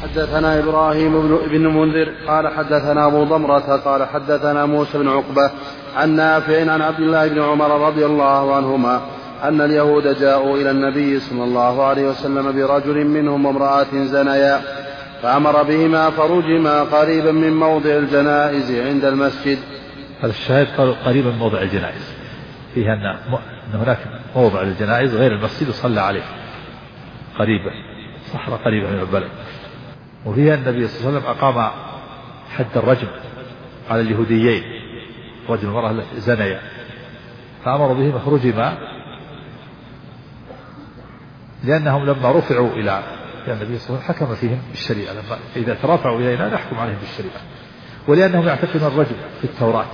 حدثنا إبراهيم بن منذر قال حدثنا أبو ضمرة قال حدثنا موسى بن عقبة عن نافع عن عبد الله بن عمر رضي الله عنهما أن اليهود جاءوا إلى النبي صلى الله عليه وسلم برجل منهم وامرأة زنيا فأمر بهما فرجما قريبا من موضع الجنائز عند المسجد. هذا الشاهد قريبا من موضع الجنائز، فيها أن هناك موضع للجنائز غير المسجد وصلى عليه قريبا، صحراء قريبة من البلد. وفيها النبي صلى الله عليه وسلم أقام حد الرجم على اليهوديين، رجل المرأة زنيا، فأمر بهما فرجما لأنهم لما رفعوا إلى النبي صلى الله عليه وسلم حكم فيهم بالشريعة، لما إذا ترافعوا إلينا نحكم عليهم بالشريعة، ولأنهم يعتقدون الرجل في التوراة،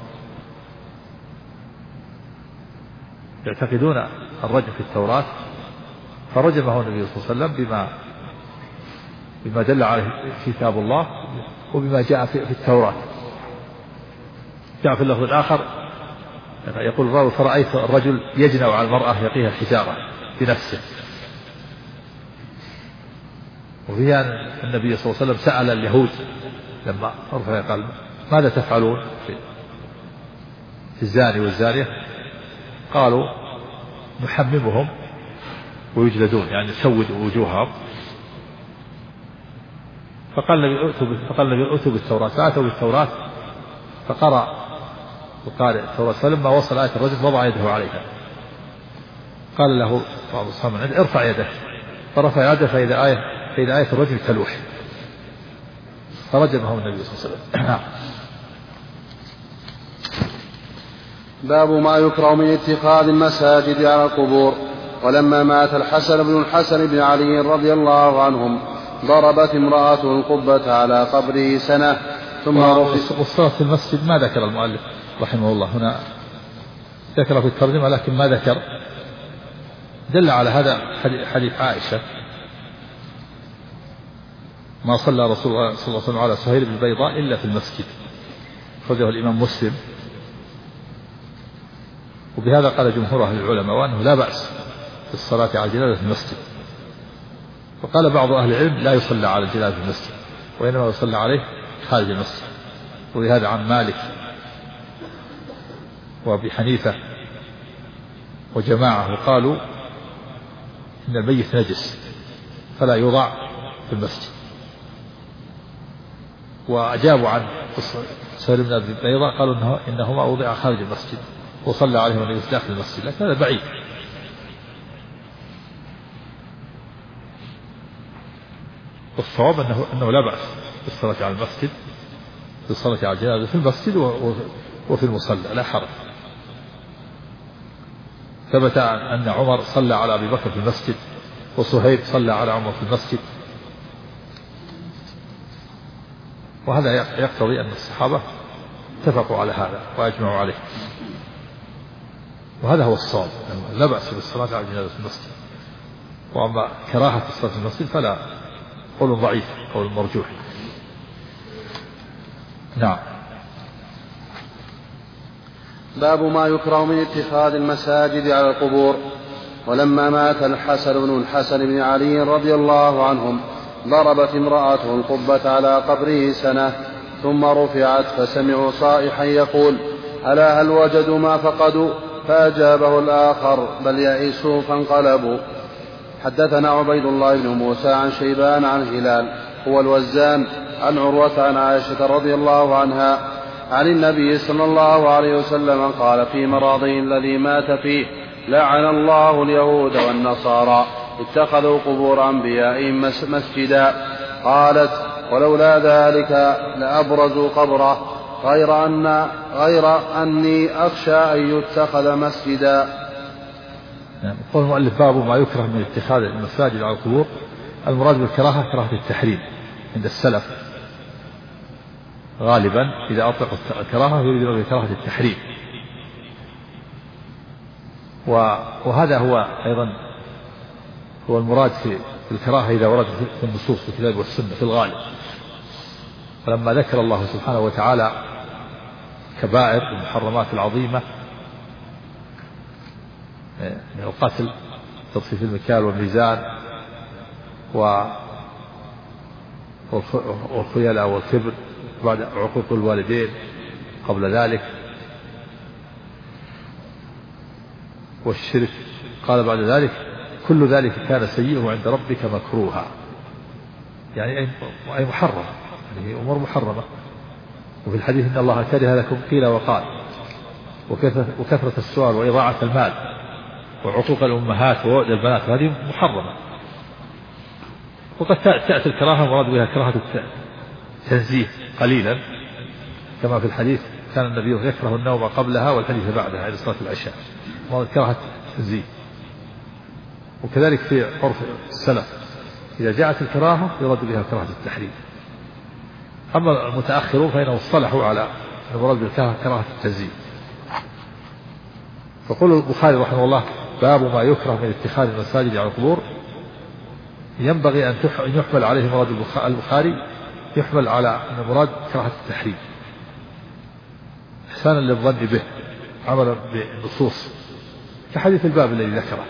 يعتقدون الرجل في التوراة، فرجمه النبي صلى الله عليه وسلم بما دل عليه كتاب الله وبما جاء في التوراة. جاء في اللفظ الآخر يقول الراوي فرأيت الرجل يجنع على المرأة يقيها الحجارة بنفسه. وفيها النبي صلى الله عليه وسلم سأل اليهود لما رفع قال ماذا تفعلون في الزاني والزانية؟ قالوا نحممهم ويجلدون، يعني نسود وجوههم. فقال النبي ائتوا بالتوراة، فأتوا بالتوراة فقرأ وقارئ التوراة، فلما وصل آية الرجل وضع يده عليها، قال له بعض الصحابة ارفع يدك، فرفع يده فإذا آية الرجل تلوح، فرجمه النبي صلى الله عليه وسلم. باب ما يكره من اتخاذ المساجد على القبور. ولما مات الحسن بن علي رضي الله عنهم ضربت امرأته القبة على قبره سنة ثم والصلاة في المسجد ما ذكر المؤلف رحمه الله هنا، ذكر في الترجمة لكن ما ذكر، دل على هذا حديث عائشة ما صلى رسول الله صلى الله عليه وسلم على سهيل بن البيضاء إلا في المسجد، خرجه الإمام مسلم. وبهذا قال جمهور أهل العلماء وأنه لا بأس في الصلاة على الجنازة في المسجد. وقال بعض أهل العلم لا يصلى على الجنازة في المسجد وإنما يصلى عليه خارج المسجد، وبهذا عن مالك وأبي حنيفة وجماعة، وقالوا إن الميت نجس فلا يوضع في المسجد. وأجابوا عن سهيل بن أبي البيضاء قالوا إنهما وضع خارج المسجد وصلى عليه النبي داخل المسجد، لكن هذا بعيد. والصواب أنه لا بأس بالصلاة على المسجد، بالصلاة على الجنازة في المسجد وفي المصلى لا حرج. ثبت أن عمر صلى على أبي بكر في المسجد، وصهيب صلى على عمر في المسجد، وهذا يقتضي أن الصحابة اتفقوا على هذا وأجمعوا عليه، وهذا هو الصواب، لا بأس بالصلاة على الجنازة في المسجد. وأما كراهة الصلاة في المسجد فلا، قول ضعيف، قول مرجوح. نعم. باب ما يكره من اتخاذ المساجد على القبور. ولما مات الحسن بن علي رضي الله عنهم ضربت امرأته القبة على قبره سنة ثم رفعت، فسمعوا صائحا يقول ألا هل وجدوا ما فقدوا؟ فأجابه الآخر بل يئسوا فانقلبوا. حدثنا عبيد الله بن موسى عن شيبان عن هلال هو الوزان عن عروة عن عائشة رضي الله عنها عن النبي صلى الله عليه وسلم قال في مرضه الذي مات فيه لعن الله اليهود والنصارى اتخذوا قبور أنبيائهم مسجدا. قالت ولولا ذلك لأبرزوا قبره غير أني أخشى أن يتخذ مسجدا. يقول المؤلف باب ما يكره من اتخاذ المساجد على القبور. المراد بالكراهة كراهة التحريم عند السلف غالبا، إذا أطلقوا الكراهة يريدون بكراهة التحريم، وهذا هو أيضا هو المراد في الكراهة إذا ورد في النصوص في الكتاب والسنة في الغالب. فلما ذكر الله سبحانه وتعالى كبائر المحرمات العظيمة من القتل، تطفيف المكيال والميزان، والخيلاء والكبر بعد عقوق الوالدين قبل ذلك والشرك. قال بعد ذلك كل ذلك كان سيئه عند ربك مكروها، يعني أي محرم، يعني أمور محرمة. وفي الحديث إن الله كره لكم قيل وقال وكثرة السؤال وإضاعة المال وعقوق الأمهات ووعد البنات، هذه محرمة. وقد تأتي الكراهة مراد بها كراهة التنزيه قليلا، كما في الحديث كان النبي يكره النوم قبلها والحديث بعدها عند صلاة العشاء، كراهة التنزيه. وكذلك في عرف السلف إذا جاءت الكراهة يراد بها كراهة التحريم. أما المتأخرون فإنهم اصطلحوا على المراد بالكراهة كراهة التنزيه. فقول البخاري رحمه الله باب ما يكره من اتخاذ المساجد على القبور، ينبغي أن يحمل عليه مراد البخاري، يحمل على مراد كراهة التحريم إحسانا للظن به عملا بالنصوص كحديث الباب الذي ذكره.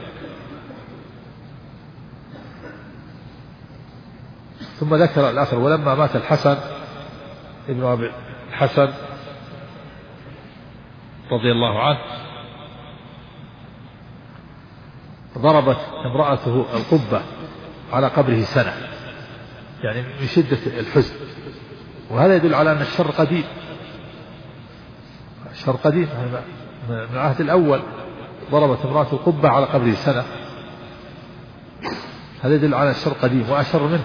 ثم ذكر الآخر ولما مات الحسن ابن أبي الحسن رضي الله عنه ضربت امرأته القبة على قبره سنة، يعني من شدة الحزن. وهذا يدل على أن الشر قديم، الشر قديم من العهد الأول. ضربت امرأة القبة على قبره سنة، هذا يدل على الشر قديم. وأشر منه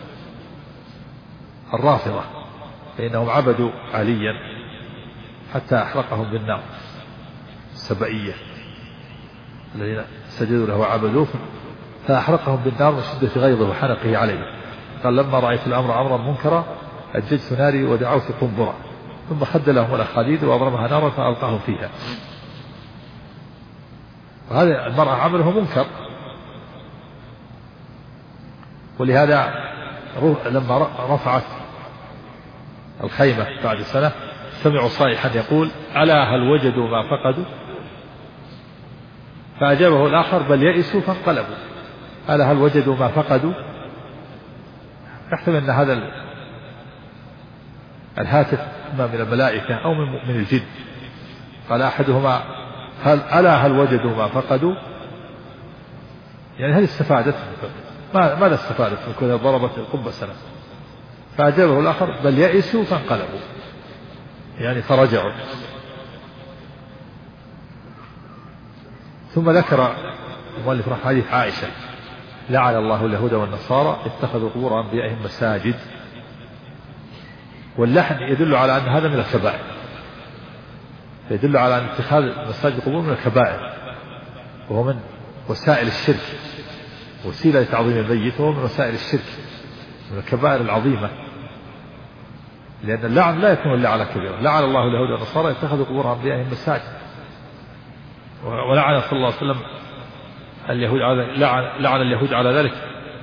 الرافضة، فإنهم عبدوا عليا حتى أحرقهم بالنار، السبئية الذين سجدوا له وعبدوه فأحرقهم بالنار من شدة غيظه وحنقه عليه. قال لما رأيت الأمر أمرا منكرا أججت ناري ودعوت قنبرا ثم خد لهم الأخاليد وأضرمها نارا فألقاهم فيها. وهذا المرأة عمله منكر، ولهذا لما رفعت الخيمة بعد سنة سمعوا صائحا يقول ألا هل وجدوا ما فقدوا؟ فأجابه الآخر بل يئسوا فانقلبوا. ألا هل وجدوا ما فقدوا؟ يحتمل أن هذا الهاتف إما من الملائكة أو من الجن. قال أحدهما ألا هل وجدوا ما فقدوا؟ يعني هل استفادت؟ ماذا استفادت من كونها ضربت القبة سنة؟ فأجابه الآخر بل يئسوا فانقلبوا، يعني فرجعوا. ثم ذكر المؤلف رحمه حديث عائشة لعن الله اليهود والنصارى اتخذوا قبور أنبيائهم مساجد. واللحن يدل على أن هذا من الكبائر، يدل على أن اتخاذ المساجد قبور من الكبائر، وهو من وسائل الشرك، وسيلة لتعظيم الميت، وهو من وسائل الشرك من الكبائر العظيمة. لأن اللعن لا يكون إلا على كبيرة. لعن الله اليهود والنصارى اتخذوا قبور أنبيائهم مساجد. ولعن صلى الله عليه وسلم اليهود لعن اليهود على ذلك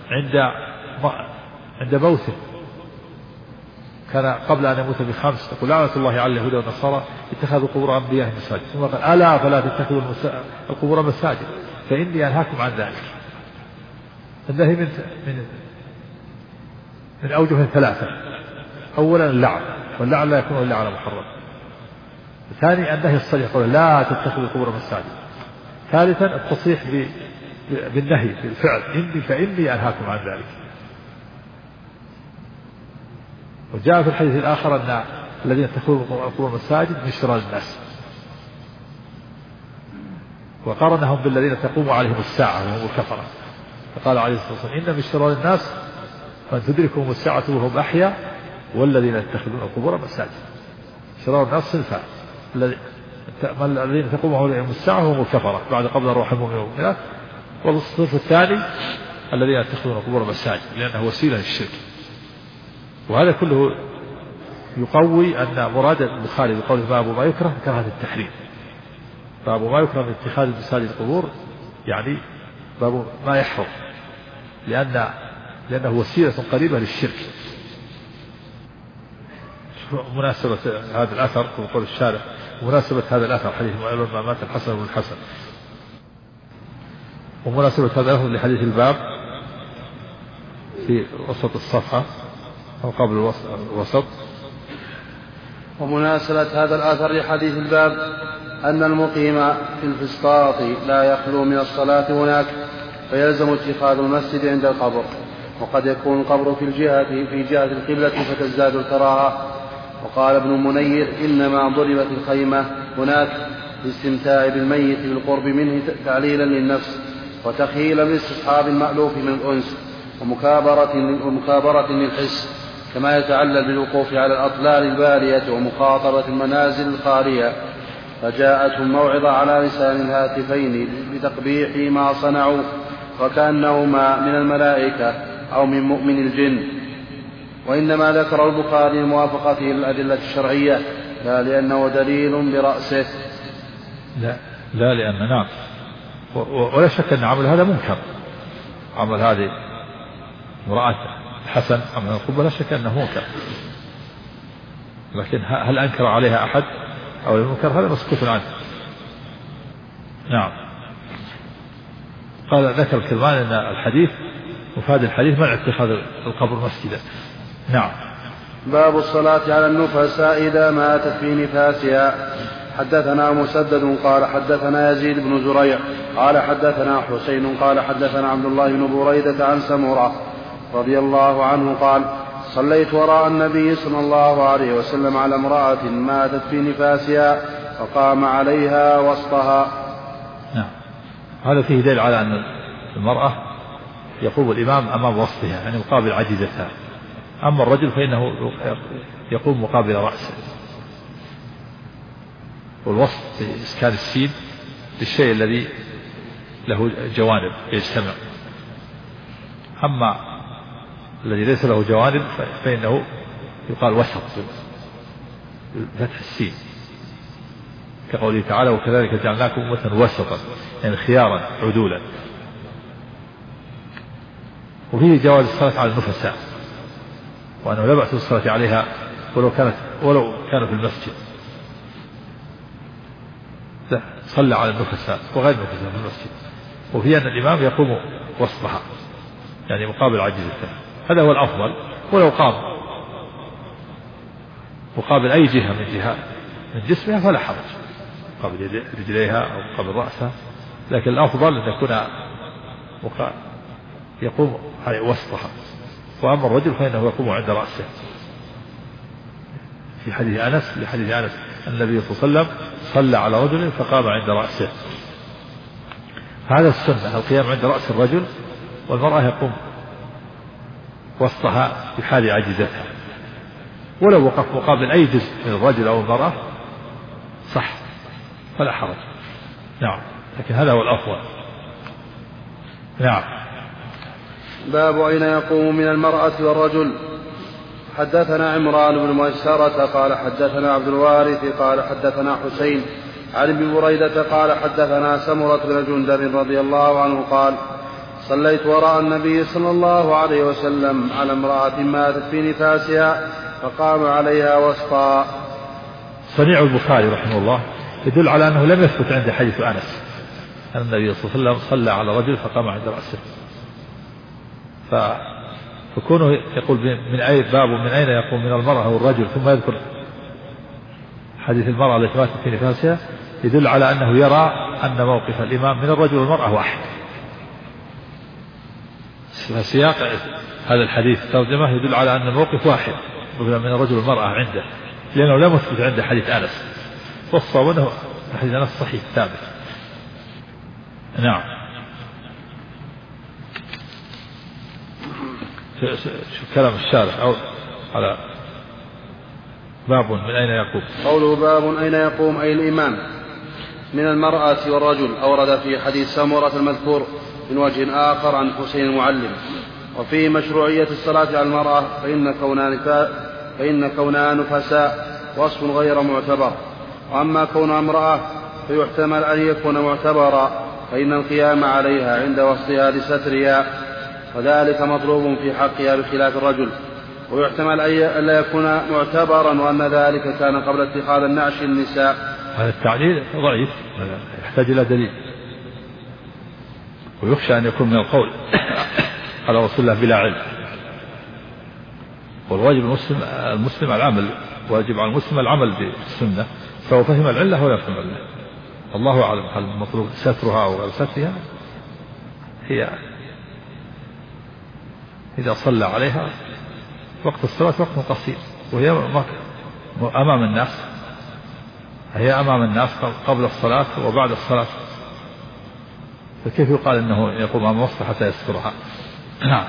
عند موته، كان قبل أن يموت ب5 يقول لعنة الله على اليهود والنصارى اتخذوا قبور أنبيائهم مساجد. ثم قال ألا فلا تتخذوا القبور مساجد فإني أنهاكم عن ذلك. النهي من أوجه 3. أولا اللعن، واللعن لا يكون إلا على محرم. ثاني النهي الصريح قول لا تتخذوا القبور مساجد. ثالثا التصريح بالنهي بالفعل فإني أنهاكم عن ذلك. وجاء في الحديث الآخر أن الذين اتخذوا القبور مساجد من شرار الناس، وقارنهم بالذين تقوم عليهم الساعة وهم الكفرة، فقال عليه الصلاة والسلام إن من شرار الناس من تدركهم الساعة وهم أحياء والذين يتخذون القبور مساجد. شرار الناس صنفان: الذين تقوم عليهم الساعة وهم الكفرة بعد قبض الروح المؤمنين والمؤمنات، والصنف الثاني الذين يتخذون القبور مساجد لأنه وسيلة للشرك. وهذا كله يقوي أن مراد البخاري بقوله باب ما يكره كراهة التحريم. باب ما يكره من اتخاذ مساجد القبور يعني باب ما يحرم، لأنه وسيلة قريبة للشرك. مناسبة هذا الأثر وقول الشارع مناسبة هذا الأثر حديث ما مات الحسن بن الحسن، ومناسبة هذا الأثر لحديث الباب في وسط الصفحة أو قبل الوسط. ومناسبة هذا الأثر لحديث الباب أن المقيم في الفسطاط لا يخلو من الصلاة هناك، فيلزم اتخاذ المسجد عند القبر، وقد يكون القبر في جهة القبلة فتزداد الكراهة. وقال ابن المنير إنما ضربت الخيمة هناك للاستمتاع بالميت بالقرب منه تعليلا للنفس وتخييلا لاستصحاب المألوف من الأنس ومكابرة للحس، كما يتعلل بالوقوف على الأطلال البارية ومخاطبة المنازل الخالية، فجاءتهم موعظة على لسان الهاتفين بتقبيح ما صنعوا وكأنهما من الملائكة أو من مؤمن الجن. وإنما ذكر البخاري موافقته للأدلة الشرعية لا لأنه دليل برأسه. لا لأن نعم، ولا شك أن عمل هذا منكر، عمل هذه امرأة الحسن عمل القبة لا شك أنه منكر، لكن هل أنكر عليها أحد أو المنكر هذا مسكوت عنه. نعم. قال ذكر الكرمان أن الحديث مفاد الحديث منع اتخاذ القبر مسجدا. نعم. باب الصلاة على النفساء إذا ماتت في نفاسها. حدثنا مسدد قال حدثنا يزيد بن زريع قال حدثنا حسين قال حدثنا عبد الله بن بريدة عن سمرة رضي الله عنه قال صليت وراء النبي صلى الله عليه وسلم على امرأة ماتت في نفاسها فقام عليها وسطها. نعم. هذا فيه دليل على أن المرأة يقوم الإمام أمام وسطها يعني مقابل عجزتها، أما الرجل فإنه يقوم مقابل رأسه. والوسط في إسكان السين للشيء الذي له جوانب يجتمع، أما الذي ليس له جوانب فإنه يقال وسط فتح السين، كقوله تعالى وكذلك جعلناكم أمة وسطا يعني خيارا عدولا. وفيه جواز الصلاة على النفساء، وأنه لا بأس بالصلاة عليها ولو كانوا في المسجد. صلى على النفساء وغير النفساء في المسجد، وفي أن الإمام يقوم وسطها يعني مقابل عجزتها، هذا هو الأفضل. ولو قام مقابل أي جهة من جسمها فلا حرج، مقابل رجليها أو مقابل رأسها، لكن الأفضل أن يكون يقوم على وسطها. وأما الرجل فإنه يقوم عند رأسه، في حديث أنس النبي صلى الله عليه وسلم صلى على رجل فقام عند رأسه. هذا السنة القيام عند رأس الرجل، والمرأة يقوم وسطها في حال عجزتها. ولو وقف مقابل أي جزء من الرجل أو المرأة صح فلا حرج. نعم، لكن هذا هو الأفضل. نعم. باب أين يقوم من المرأة والرجل. حدثنا عمران بن ميسرة قال حدثنا عبد الوارث قال حدثنا حسين عن ابن بريدة قال حدثنا سمرة بن جندب رضي الله عنه قال صليت وراء النبي صلى الله عليه وسلم على امرأة ماتت في نفاسها فقام عليها وسطا. صنيع البخاري رحمه الله يدل على أنه لم يثبت عند حديث أنس أن النبي صلى الله عليه وسلم صلى على رجل فقام عند رأسه، فكونه يقول من أي باب من أين يقوم من المرأة والرجل ثم يذكر حديث المرأة التي ماتت في نفاسها يدل على أنه يرى أن موقف الإمام من الرجل والمرأة واحد. فسياق هذا الحديث ترجمة يدل على أن الموقف واحد من الرجل والمرأة عنده، لأنه لا مثبت عند حديث أنس، والصواب أنه حديث أنس صحيح ثابت. نعم. شوف كلام الشارح أو على باب من أين يقوم. قوله باب أين يقوم أي الإمام من المرأة والرجل أورد في حديث سمرة المذكور من وجه آخر عن حسين المعلم، وفيه مشروعية الصلاة على المرأة فإن كونها نفساء وصف غير معتبر، وأما كونها امرأة فيحتمل أن يكون معتبرا، فإن القيام عليها عند وصفها لسترها وذلك مطلوب في حقها بخلاف الرجل، ويحتمل أن لا يكون معتبرا وأن ذلك كان قبل اتخاذ النعش النساء. هذا التعليل ضعيف يحتاج إلى دليل، ويخشى أن يكون من القول على رسول الله بلا علم. والواجب المسلم العمل، واجب على المسلم العمل بالسنة سواء فهم العلة ولا فهم العلة. الله أعلم هل المطلوب سترها أو غير سترها. هي إذا صلى عليها وقت الصلاة وقت قصير وهي أمام الناس، هي أمام الناس قبل الصلاة وبعد الصلاة، فكيف يقال أنه يقوم أمام وقت حتى يسترها؟ نعم.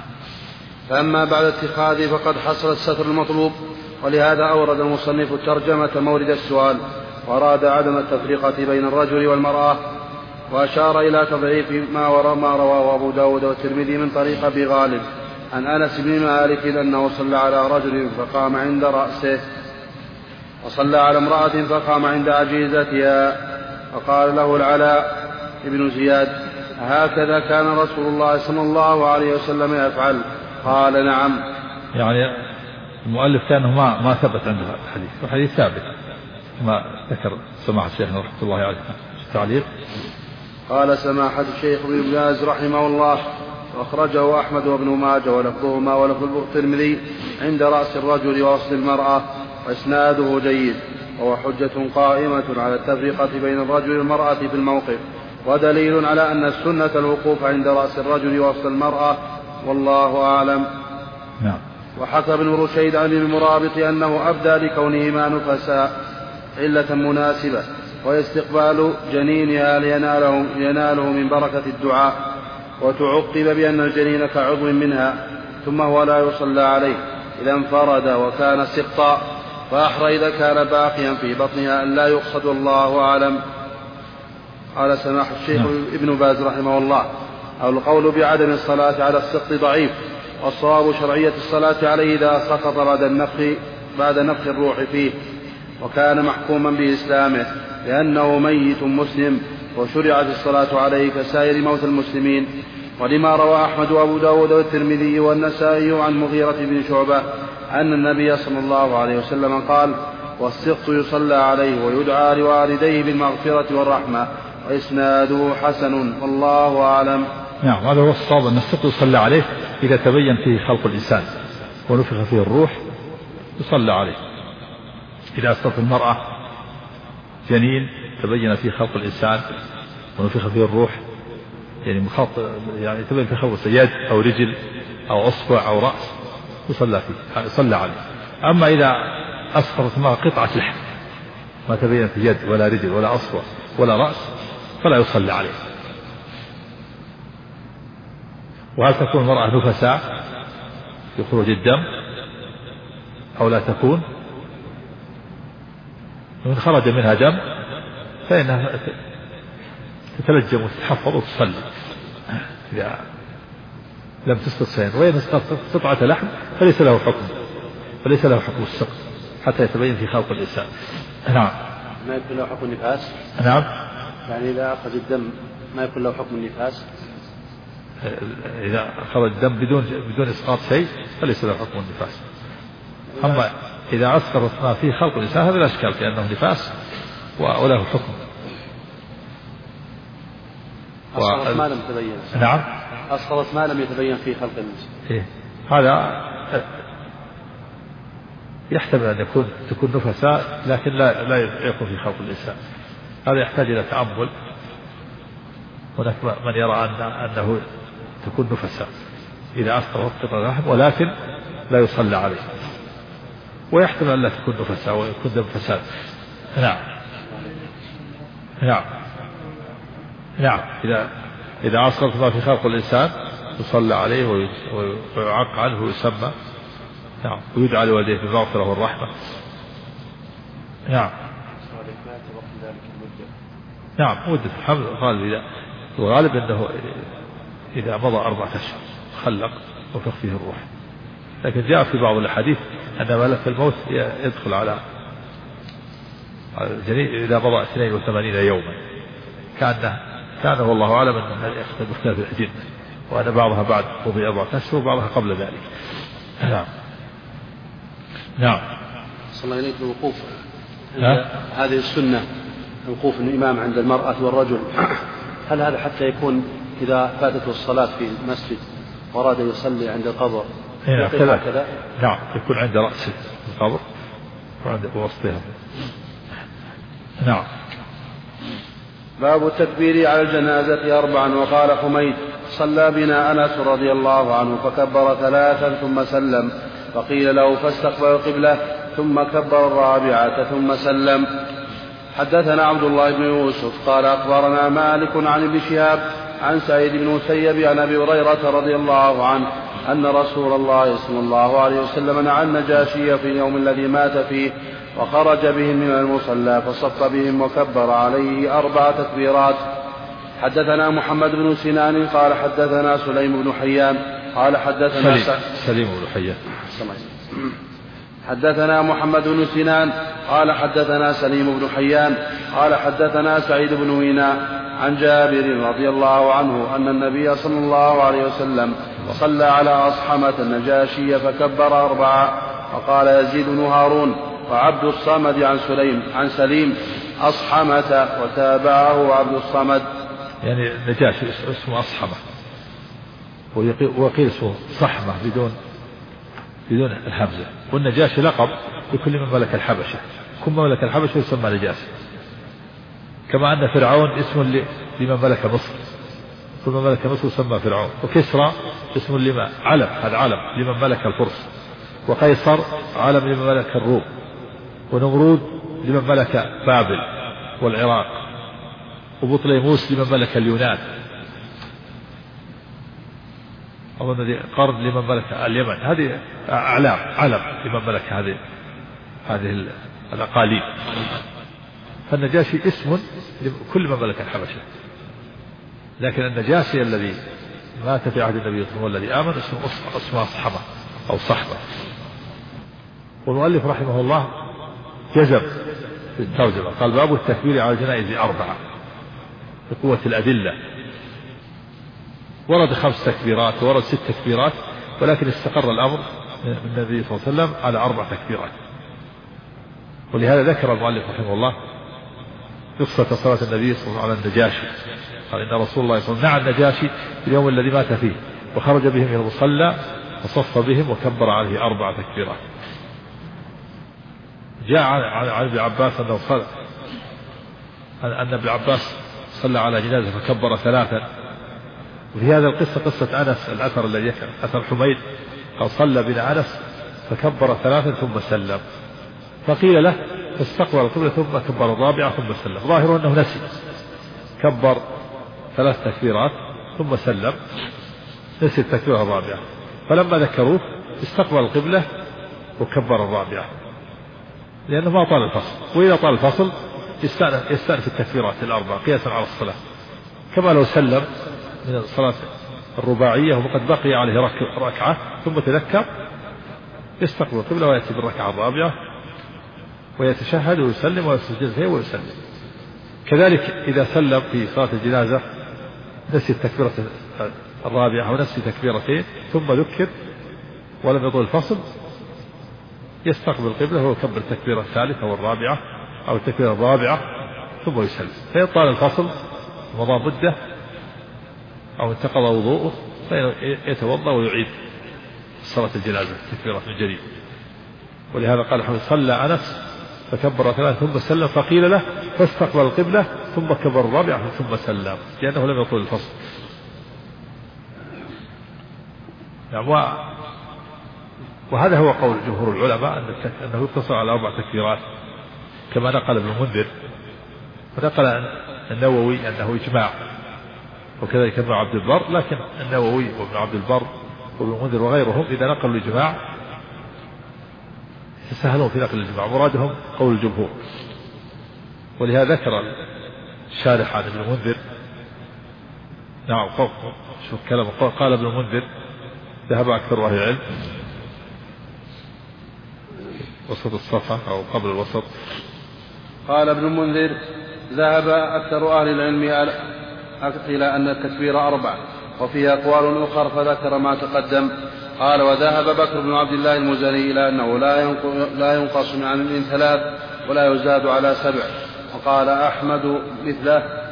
فأما بعد اتخاذه فقد حصل الستر المطلوب، ولهذا أورد المصنف ترجمة مورد السؤال، وأراد عدم التفرقة بين الرجل والمرأة، وأشار إلى تضعيف ما رواه أبو داود والترمذي من طريق أبي غالب عن أنس بن مالك أنه صلى على رجل فقام عند رأسه، وصلى على امرأة فقام عند عجيزتها، فقال له العلاء ابن زياد: هكذا كان رسول الله صلى الله عليه وسلم يفعل؟ قال: نعم. يعني المؤلف كأنه ما ثبت عنده الحديث، والحديث ثابت ما ذكر سماحة الشيخ رحمة الله عليه التعليق. قال سماحة الشيخ ابن باز رحمه الله: وأخرجه أحمد وابن ماجه ولفظهما ولفظ الترمذي عند رأس الرجل ووصل المرأة، وإسناده جيد، وهو حجة قائمة على التفرقة بين الرجل والمرأة في الموقف، ودليل على أن السنة الوقوف عند رأس الرجل ووصل المرأة، والله أعلم. نعم. وحكى ابن رشيد عن المرابط أنه أبدى لكونهما نفساء علة مناسبة، واستقبال جنينها ليناله من بركة الدعاء، وتعقب بأن الجنين كعضو منها، ثم هو لا يصلى عليه إذا انفرد وكان سقطا، فأحرى إذا كان باقيا في بطنها أن لا يقصد، والله أعلم. قال سماح الشيخ ابن باز رحمه الله: أو القول بعدم الصلاة على السقط ضعيف، والصواب شرعية الصلاة عليه إذا سقط بعد نفخ الروح فيه، وكان محكوما بإسلامه لأنه ميت مسلم، وشرعت الصلاة عليه كسائر موتى المسلمين. ولما روى أحمد وأبو داود والترمذي والنسائي عن مغيرة بن شعبة أن النبي صلى الله عليه وسلم قال: والسقط يصلى عليه ويدعى لوالديه بالمغفرة والرحمة، وإسناده حسن، والله أعلم. نعم، هذا هو الصواب، أن السقط يصلى عليه إذا تبين فيه خلق الإنسان ونفخ فيه الروح يصلى عليه. إذا أسقط المرأة جنين تبين فيه خلق الإنسان ونفخ فيه الروح، يعني تبين فيه خلق يد أو رجل أو أصبع أو رأس، يصلى عليه. أما إذا أسقطت المرأة قطعة لحم ما تبين في يد ولا رجل ولا أصبع ولا رأس فلا يصلى عليه. وهل تكون المرأة نفساء يخرج الدم أو لا تكون؟ وإن خرج منها دم فإنها تتلجم وتتحفظ وتصلي إذا لم تسقط شيئا. وإن اسقطت قطعة لحم فليس له حكم السقط حتى يتبين في خلق الإنسان. نعم. ما يكون له حكم النفاس؟ نعم. يعني إذا أخذ الدم ما يكون له حكم النفاس؟ إذا خرج الدم بدون إسقاط شيء فليس له حكم النفاس. أما إذا أسقطت ما فيه خلق الإنسان هذا لا إشكال في أنه نفاس وله حكم. أسقطت ما لم تبين. نعم. أسقطت ما لم يتبين فيه خلق الإنسان. إيه؟ هذا يحتمل أن تكون نفساء لكن لا يكون في خلق الإنسان. هذا يحتاج إلى تأمل. هناك من يرى أنه تكون نفساء إذا أسقطت قطعة لحم ولكن لا يصلى عليه، ويحتمل أن لا تكون نفساء ويكون دم فساد. نعم. نعم. نعم. إذا أسقطت ما في خلق الإنسان يصلى عليه ويعق عنه ويسمى. نعم. ويدعى لوالديه بالمغفرة والرحمة. نعم. نعم. مدة الحمل الغالب أنه إذا مضى 4 أشهر خلق وفخ فيه الروح، لكن جاء في بعض الأحاديث أن ملك الموت يدخل على الجنين إذا مضى 82 يوما، كان والله أعلم أنه يختلف الأجنة، وأن بعضها بعد مضي 4 أشهر وبعضها قبل ذلك. نعم. نعم. صلى الله عليه الوقوف هذه السنة، وقوف الإمام عند المرأة والرجل، هل هذا حتى يكون إذا فاتته الصلاة في المسجد وأراد يصلي عند القبر كذا. نعم يكون عند رأس القبر وعند وسطها. نعم. باب التكبير على الجنازة 4. وقال حميد صلى بنا أنس رضي الله عنه فكبر 3 ثم سلم، فقيل له فاستقبل القبلة ثم كبر 4 ثم سلم. حدثنا عبد الله بن يوسف قال أخبرنا مالك عن ابن شهاب عن سعيد بن المسيب عن أبي هريرة رضي الله عنه أن رسول الله صلى الله عليه وسلم نعى النجاشي في اليوم الذي مات فيه، وخرج بهم من المصلى فصف بهم وكبر عليه 4 تكبيرات. حدثنا محمد بن سنان قال حدثنا سليم بن حيان قال حدثنا سليم بن حيان. حدثنا محمد بن سنان قال حدثنا سليم بن حيان قال حدثنا سعيد بن ويناء عن جابر رضي الله عنه أن النبي صلى الله عليه وسلم صلى على أصحمة النجاشي فكبر 4. وقال يزيد بن هارون وعبد الصمد عن سليم أصحمة وتابعه عبد الصمد. يعني النجاشي اسمه أصحمة وقيل اسمه صحمة بدون الحمزة، والنجاشي لقب لكل من ملك الحبشة، كل من ملك الحبشة يسمى نجاشي، كما أن فرعون اسم لمن ملك مصر، كل من ملك مصر يسمى فرعون، وكسرى اسم لمن علم، هذا علم لمن ملك الفرس، وقيصر علم لمن ملك الروم، ونمرود لمن ملك بابل والعراق، وبطليموس لمن ملك اليونان، أظن قرن لمن ملك اليمن. هذه أعلام علم لمن ملك هذه الأقاليم. فالنجاشي اسم لكل من ملك الحبشة، لكن النجاشي الذي مات في عهد النبي صلى الله عليه وسلم والذي آمن اسمه أصحمة أو صحبة. والمؤلف رحمه الله جزم في الترجمة قال باب التكبير على الجنائز 4 بقوة الأدلة. ورد 5 تكبيرات وورد 6 تكبيرات، ولكن استقر الأمر من النبي صلى الله عليه وسلم على 4 تكبيرات. ولهذا ذكر المؤلف رحمه الله قصة صلاة النبي صلى الله عليه وسلم على النجاشي، قال إن رسول الله صلى الله عليه وسلم نعى النجاشي في اليوم الذي مات فيه، وخرج بهم إلى المصلى فصف بهم وكبر عليه 4 تكبيرات. جاء عن ابن عباس أن ابن عباس صلى على جنازة فكبر 3. وفي هذا القصة قصة أنس، الأثر الذي ذكر أثر حميد قال صلى بنا أنس فكبر 3 ثم سلم، فقيل له فاستقبل القبلة ثم كبر 4 ثم سلم. ظاهر أنه نسي، كبر 3 تكبيرات ثم سلم، نسي التكبيرة 4، فلما ذكروه استقبل القبلة وكبر 4 لأنه ما طال الفصل، وإذا طال الفصل يستأنف التكبيرات 4 قياسا على الصلاة، كما لو سلم من الصلاة الرباعية وقد بقي عليه ركعة ثم تذكر يستقبل القبلة ويأتي بالركعة 4 ويتشهد ويسلم ويسجد ويسلم. كذلك إذا سلم في صلاة الجنازة نسي التكبيرة 4 أو نسي تكبيرتين ثم ذكر ولم يطول الفصل يستقبل القبلة ويكبر التكبيرة 3 أو 4 أو التكبيرة 4 ثم يسلم، فيطال الفصل مضى مدة أو انتقض وضوءه فيتوضأ ويعيد صلاة الجنازة تكبيرة من جديد. ولهذا قال حمد صلى أنس فكبر 3 ثم سلم، فقيل له فاستقبل القبلة ثم كبر 4 ثم سلم، لأنه لم يطول الفصل. وهذا هو قول جمهور العلماء أنه يقتصر على 4 تكبيرات، كما نقل ابن المنذر، ونقل النووي أنه إجماع، وكذلك ابن عبد البر، لكن النووي وابن عبد البر وابن المنذر وغيرهم إذا نقلوا الإجماع يتساهلون في نقل الإجماع، مرادهم قول الجمهور. ولهذا ذكر الشارح عن ابن المنذر، نعم شوف كلامه، قال ابن المنذر ذهب أكثر أهل العلم وسط الصفحة أو قبل الوسط، قال ابن المنذر ذهب أكثر أهل العلم إلى أن التكبير 4 وفيه أقوال أخرى فذكر ما تقدم. قال وذهب بكر بن عبد الله المزني إلى أنه لا ينقص عن 3 ولا يزاد على 7، وقال أحمد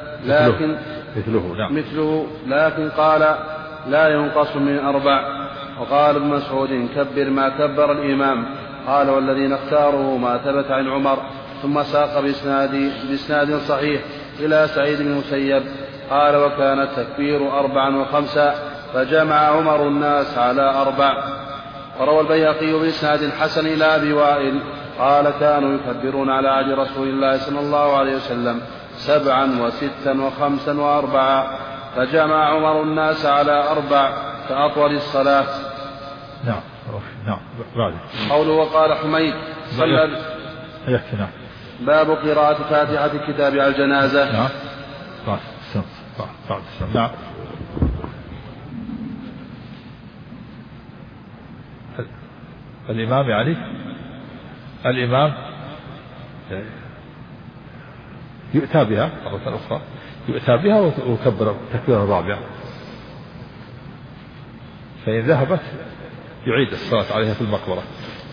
مثله لكن قال لا ينقص من 4. وقال ابن مسعود كبر ما كبر الإمام. قال والذي نختاره ما ثبت عن عمر. ثم ساق بإسناد صحيح إلى سعيد بن المسيب قال وكان التكبير 4 و5 فجمع عمر الناس على 4. وروى البيهقي بإسناد حسن إلى أبي وائل قال كانوا يكبرون على عهد رسول الله صلى الله عليه وسلم 7 و6 و5 و4 فجمع عمر الناس على 4 كأطول الصلاة. نعم. بعد قوله وقال حميد صلى نعم. باب قراءة فاتحة الكتاب على الجنازة. نعم. نعم. الإمام يعني الإمام يؤتى بها مرة أخرى، يؤتى بها ويكبر تكبيرا رابعا، فإن ذهبت يعيد الصلاة عليها في المقبرة.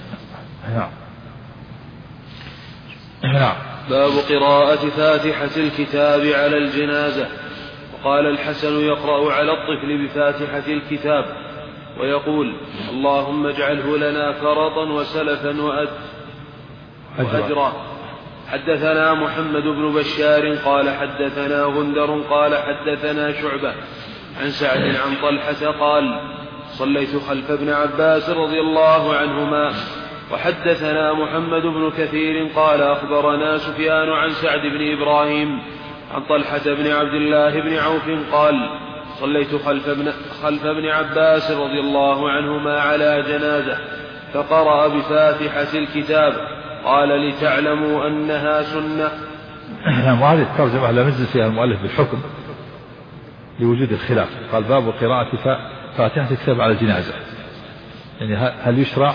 نعم. باب قراءة فاتحة الكتاب على الجنازة. وقال الحسن يقرأ على الطفل بفاتحة الكتاب ويقول اللهم اجعله لنا فرطا وسلفا وأجرا. حدثنا محمد بن بشار قال حدثنا غندر قال حدثنا شعبة عن سعد عن طلحة قال صليت خلف ابن عباس رضي الله عنهما. وحدثنا محمد بن كثير قال أخبرنا سفيان عن سعد بن إبراهيم عن طلحة بن عبد الله بن عوف قال صليت خلف ابن عباس رضي الله عنهما على جنازة فقرأ بفاتحة الكتاب قال لتعلموا أنها سنة. وهذه الترجمة لم ينزل فيها المؤلف بالحكم لوجود الخلاف. قال باب قراءة فاتحة الكتاب على الجنازة، يعني هل يشرع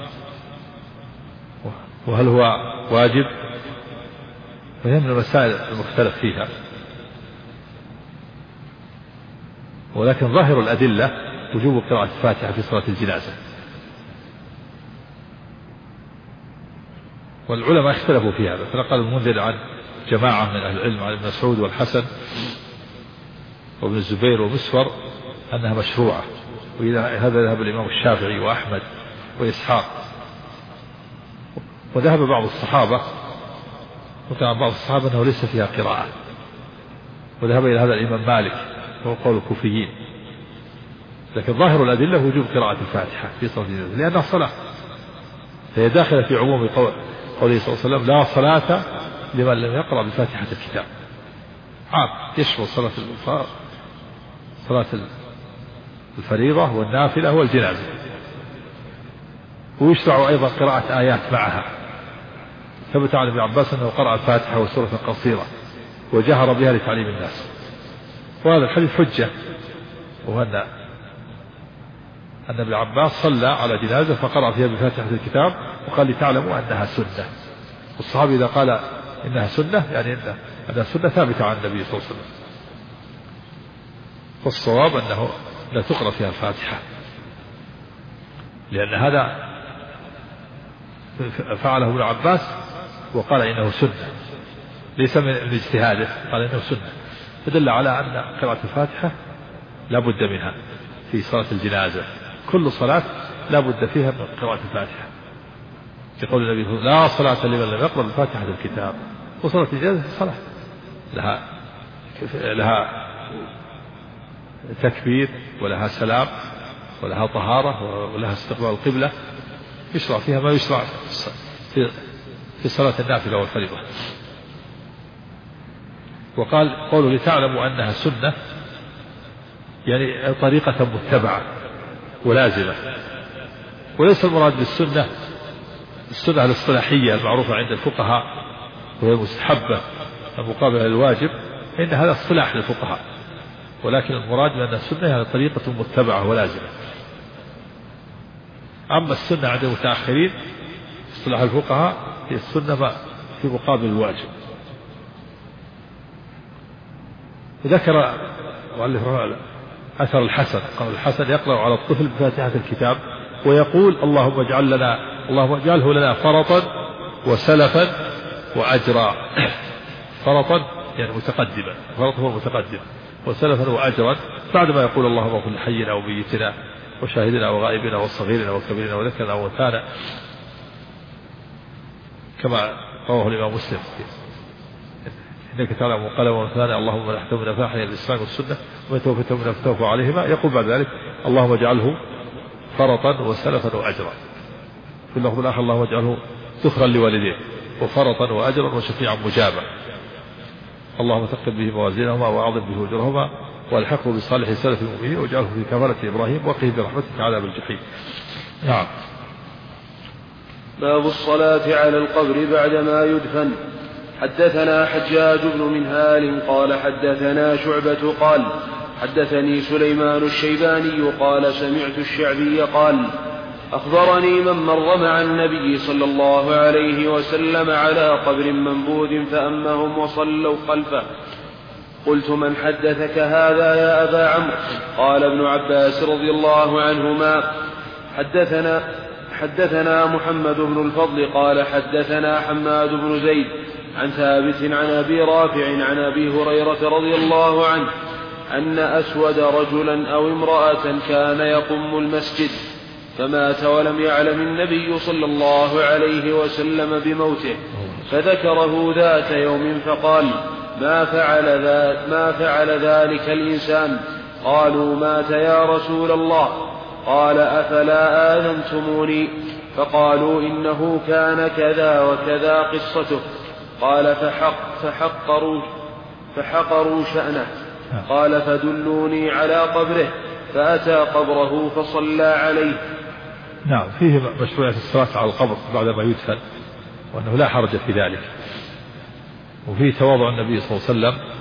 وهل هو واجب، فهي من المسائل المختلف فيها. ولكن ظاهر الأدلة وجوب قراءة الفاتحة في صلاة الجنازة. والعلماء اختلفوا في هذا، فنقل المنذر عن جماعة من أهل العلم عن ابن مسعود والحسن وابن الزبير ومسور أنها مشروعة، وهذا ذهب الإمام الشافعي وأحمد وإسحاق. وذهب بعض الصحابة وكان بعض الصحابة أنه ليس فيها قراءة، وذهب إلى هذا الإمام مالك وهو قول الكوفيين. لكن ظاهر الأدلة وجوب قراءة الفاتحة في صلاة الجنازة لأنها صلاة، فهي داخلة في عموم قوله صلى الله عليه وسلم لا صلاة لمن لم يقرأ بفاتحة الكتاب. يشمل صلاة الفريضة والنافلة والجنازة. ويشرع أيضا قراءة آيات معها. ثبت عن ابن عباس أنه قرأ الفاتحة وسورة قصيرة وجهر بها لتعليم الناس، وهذا الحديث حجة، وهو أن ابن عباس صلى على جنازة فقرأ فيها بفاتحة الكتاب وقال لتعلموا أنها سنة. والصحابي إذا قال إنها سنة يعني أنها سنة ثابتة عن النبي صلى الله عليه وسلم. والصواب أنه لا تقرأ فيها الفاتحة، لأن هذا فعله ابن عباس وقال إنه سنة، ليس من اجتهاده، قال إنه سنة، فدل على أن قراءة الفاتحة لا بد منها في صلاة الجنازة. كل صلاة لا بد فيها من قراءة الفاتحة، يقول النبي لا صلاة لمن لم يقرأ بفاتحة الكتاب. وصلاة الجنازة صلاة لها تكبير ولها سلام ولها طهارة ولها استقبال القبلة، يشرع فيها ما يشرع في صلاة النافلة والفريضة. وقال قوله لتعلموا أنها سنة يعني طريقة متبعة ولازمة، وليس المراد بالسنة السنة الاصطلاحية المعروفة عند الفقهاء وهي مستحبة المقابلة للواجب، إن هذا اصطلاح للفقهاء، ولكن المراد بأن السنة هي طريقة متبعة ولازمة. أما السنة عند المتأخرين اصطلاح الفقهاء هي السنة في مقابل الواجب. وذكر أثر الحسن، قال الحسن يقرأ على الطفل بفاتحة الكتاب ويقول اللهم اجعله لنا فرطا وسلفا وأجرا. فرطا يعني متقدما، فرط هو متقدم، وسلفا وأجرا بعد ما يقول اللهم اغفر لحينا وميتنا وشاهدنا وغائبنا وصغيرنا وكبيرنا وذكرنا وأنثانا، كما رواه الإمام مسلم: إنك تعلم قلم وأنثانا، اللهم من أحكم من أفاحنا الإسلام والسنة ومن توفيت من أفتوف عليهما. يقول بعد ذلك: اللهم اجعله فرطا وسلفا وأجرا. في اللفظ الآخر: اللهم اجعله ذخرا لوالديه وفرطا وأجرا وشفيعا مجابا. اللهم ثقل به موازينهما وأعظم به أجرهما والحقه بصالح سلف المؤمنين واجعله في كفالة إبراهيم وقه برحمتك عذاب الجحيم. نعم. باب الصلاة على القبر بعدما يدفن. حدثنا حجاج بن منهال قال حدثنا شعبة قال حدثني سليمان الشيباني قال سمعت الشعبي قال أخبرني من مر مع النبي صلى الله عليه وسلم على قبر منبوذ فأمهم وصلوا خلفه. قلت: من حدثك هذا يا أبا عمرو؟ قال ابن عباس رضي الله عنهما: حدثنا محمد بن الفضل قال حدثنا حماد بن زيد عن ثابت عن أبي رافع عن أبي هريرة رضي الله عنه أن أسود رجلا أو امرأة كان يقم المسجد فمات ولم يعلم النبي صلى الله عليه وسلم بموته، فذكره ذات يوم فقال: ما فعل ذلك الإنسان؟ قالوا: مات يا رسول الله. قال: أفلا آذنتموني؟ فقالوا: إنه كان كذا وكذا قصته. قال: فحقروا شأنه. قال: فدلوني على قبره، فأتى قبره فصلى عليه. نعم. فيه مشروعية الصلاة على القبر بعدما يدفن، وأنه لا حرج في ذلك، وفيه تواضع النبي صلى الله عليه وسلم،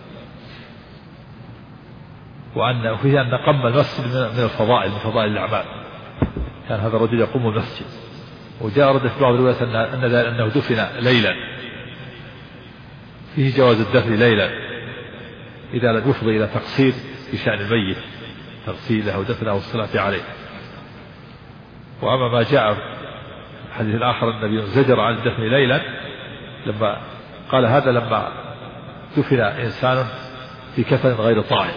وفيه أن قم المسجد من الفضائل، من فضائل الأعمال. كان هذا الرجل يقوم المسجد، وجاء رد في بعض الروايات أنه دفن ليلا، فيه جواز الدفن ليلا إذا لم يفضي إلى تقصير في شأن الميت، تغسيله أو دفنه والصلاة عليه. وأما ما جاء في الحديث الآخر النبي زجر عن الدفن ليلا، لما قال هذا لما دفن إنسان في كفن غير طاهر.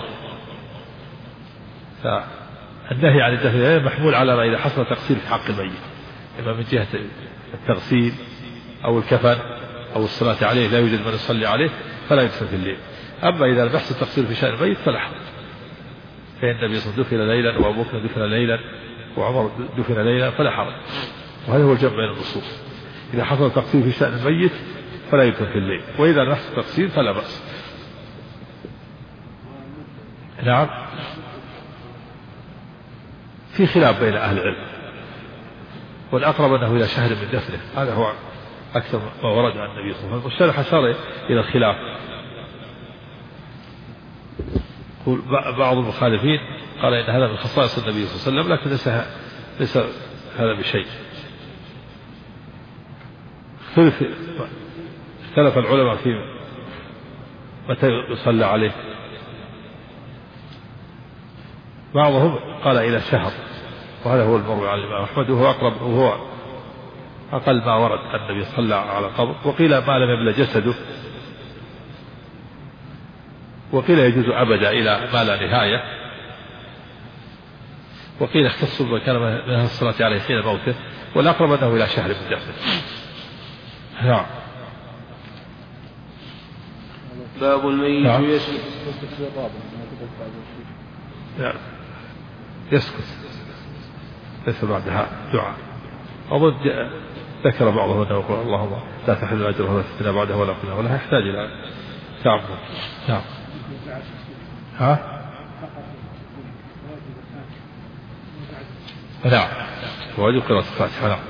فالنهي عن الدفن ليلا محمول على ما إذا حصل تقصير في حق الميت، إما من جهة التغسيل أو الكفن أو الصلاة عليه لا يوجد من يصلي عليه فلا يدفن في الليل. أما إذا لم يحصل تقصير في شأن الميت فلا حرج، فإن النبي صلى الله عليه وسلم دفن ليلا وأبو بكر دفن ليلا وعمر دفن ليلا فلا حرج. وهذا هو الجمع بين النصوص: إذا حصل تقصير في شأن الميت فلا يدفن في الليل، وإذا لم يحصل تقصير فلا بأس. نعم. في خلاف بين أهل العلم، والأقرب أنه إلى شهر من دفنه، هذا هو أكثر ما ورد عن النبي صلى الله عليه وسلم. والشارح أشار إلى الخلاف. يقول بعض المخالفين قال إن هذا من خصائص النبي صلى الله عليه وسلم، لكن ليس هذا بشيء. اختلف العلماء في متى يصلى عليه. بعضهم قال إلى شهر، وهذا هو المروي عن الإمام أحمد، وهو أقرب وهو أقل ما ورد أن النبي صلى على قبر. وقيل ما لم يبلى جسده، وقيل يجوز أبدا إلى ما لا نهاية، وقيل اختص بما كان من الصلاة عليه حين موته، والأقرب أنه إلى شهر من دفنه. نعم. باب الميت يسكت. نعم. يسكت، ليس بعدها دعاء. أظن ذكر بعضهم أنه يقول: اللهم لا تحل أجره ولا تفتنا بعده ولا قلنا، ولا يحتاج إلى تعبد. نعم. نعم. واجب قراءة الفاتحة. نعم.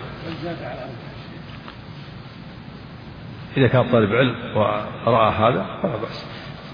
إذا كان طالب علم ورأى هذا فلا بأس،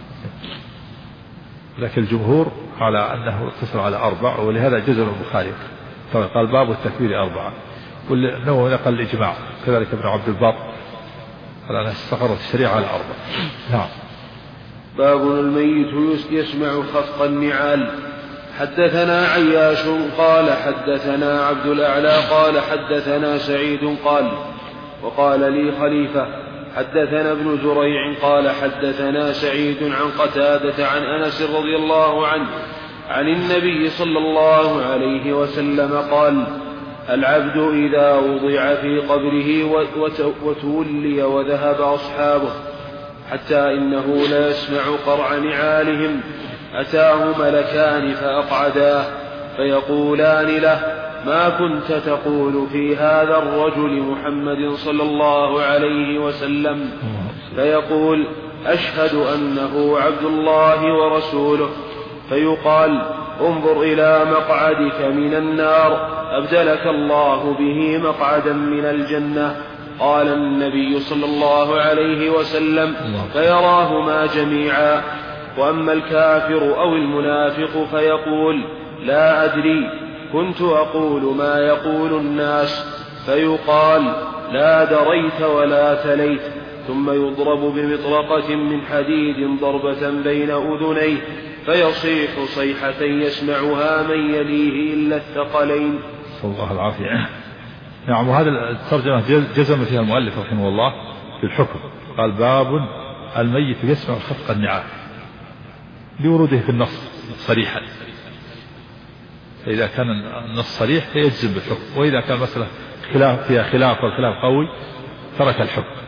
لكن الجمهور على أنه اقتصر على 4، ولهذا جزم البخاري قال: باب التكبير 4، والنووي نقل الإجماع، كذلك ابن عبد البر على أن استقرت الشريعة على 4. نعم. باب الميت يسمع خفق النعال. حدثنا عياش قال حدثنا عبد الأعلى قال حدثنا سعيد قال: وقال لي خليفة حدثنا ابن زريع قال حدثنا سعيد عن قتادة عن أنس رضي الله عنه عن النبي صلى الله عليه وسلم قال: العبد إذا وضع في قبره وتولي وذهب أصحابه حتى إنه لا يسمع قرع نعالهم أتاه ملكان فأقعداه فيقولان له: ما كنت تقول في هذا الرجل محمد صلى الله عليه وسلم؟ فيقول: أشهد أنه عبد الله ورسوله. فيقال: انظر إلى مقعدك من النار أبدلك الله به مقعدا من الجنة. قال النبي صلى الله عليه وسلم: فيراهما جميعا. وأما الكافر أو المنافق فيقول: لا أدري، كنت أقول ما يقول الناس. فيقال: لا دريت ولا تليت. ثم يضرب بمطرقة من حديد ضربة بين أذنيه فيصيح صيحة يسمعها من يليه إلا الثقلين. صلى الله العافية. نعم. وهذا الترجمة جزم فيها المؤلف رحمه الله بالحكم، قال: باب الميت يسمع خفق النعال، لوروده في النص صريحا، فإذا كان النص صريح فيجزم بالحكم، وإذا كان مسألة فيها خلاف والخلاف قوي ترك الحكم.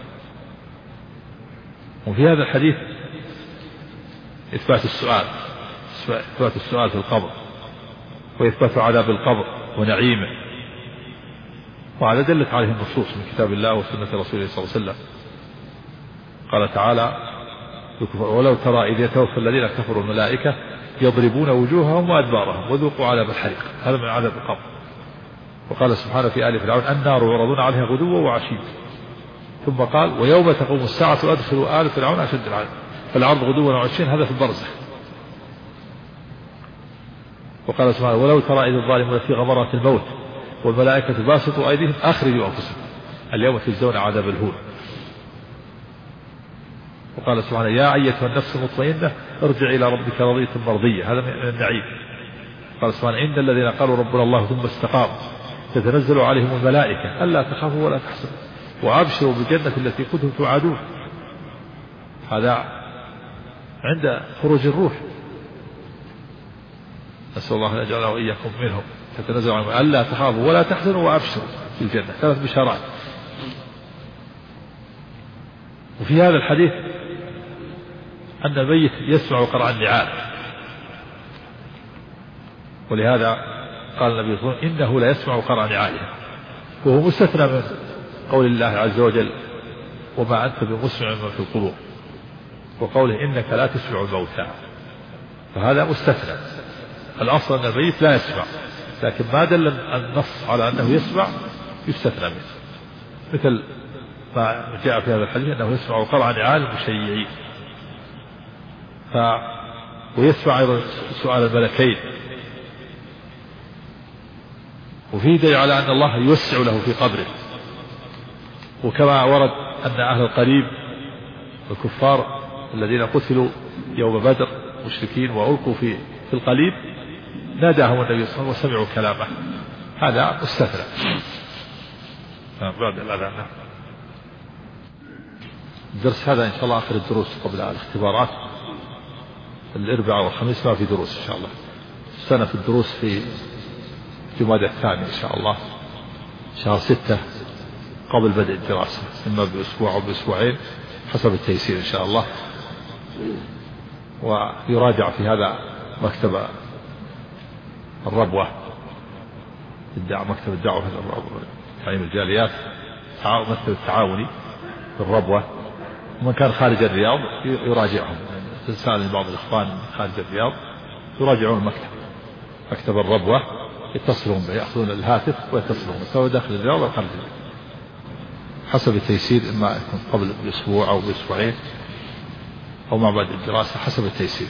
وفي هذا الحديث إثبات السؤال في القبر، وإثبات عذاب القبر ونعيمه، وعلى دلت عليه النصوص من كتاب الله وسنة رسوله صلى الله عليه وسلم. قال تعالى: ولو ترى إذ يتوفى الذين كفروا الملائكة يضربون وجوههم وأدبارهم وذوقوا عذاب الحريق، هذا من عذاب القبر. وقال سبحانه في آل فرعون: النار يعرضون عليها غدوا وعشيا. ثم قال: ويوم تقوم الساعة أدخلوا آل فرعون أشد العذاب. فالعرض غدوا وعشيا هذا في البرزخ. وقال سبحانه: ولو ترى إذ الظالمون في غمرات الموت والملائكة باسطوا أيديهم أخرجوا أنفسكم اليوم تجزون عذاب الهون. وقال سبحانه: يا أيتها النفس المطمئنة ارجع إلى ربك راضية مرضية، هذا من النعيم. قال سبحانه: إن الذين قالوا ربنا الله ثم استقاموا تتنزل عليهم الملائكة ألا تخافوا ولا تحزنوا وأبشروا بالجنة التي كنتم توعدون. هذا عند خروج الروح، نسأل الله أن يجعلنا وإياكم منهم. تتنزل عليهم ألا تخافوا ولا تحزنوا وأبشروا بالجنة، 3 بشارات. وفي هذا الحديث أن الميت يسمع قرع النعال، ولهذا قال النبي صلى الله عليه وسلم: إنه لا يسمع قرع نعالها، وهو مستثنى من قول الله عز وجل: وما أنت بمسمع من في القبور، وقوله: إنك لا تسمع الموتى، فهذا مستثنى. الأصل أن الميت لا يسمع، لكن ما دل النص على أنه يسمع يستثنى منه، مثل ما جاء في هذا الحديث أنه يسمع قرع نعال المشيعين، ويسمع أيضا سؤال الملكين. وفيه دليل على أن الله يوسع له في قبره، وكما ورد أن أهل القريب الكفار الذين قتلوا يوم بدر مشركين وألقوا في القليب ناداهم النبي صلى الله عليه وسلم وسمعوا كلامه، هذا مستثنى بعد الأذان. الدرس هذا إن شاء الله آخر الدروس قبل الاختبارات، الأربعاء والخميس ما في دروس إن شاء الله. السنة في الدروس في جمادى الثاني إن شاء الله، شهر 6 قبل بدء الدراسة، إما بأسبوع أو بأسبوعين حسب التيسير إن شاء الله. ويراجع في هذا مكتب الربوة، مكتب الدعوة تعليم الجاليات، مكتب التعاوني في الربوة. ومن كان خارج الرياض يراجعهم، تسأل بعض الإخوان خارج الرياض يراجعون مكتب الربوة، يتصلون به، يأخذون الهاتف ويتصلون سواء داخل الرياض أو خارج الرياض حسب التيسير، إما يكون قبل بأسبوع أو بأسبوعين أو مع بعد الدراسة حسب التيسير.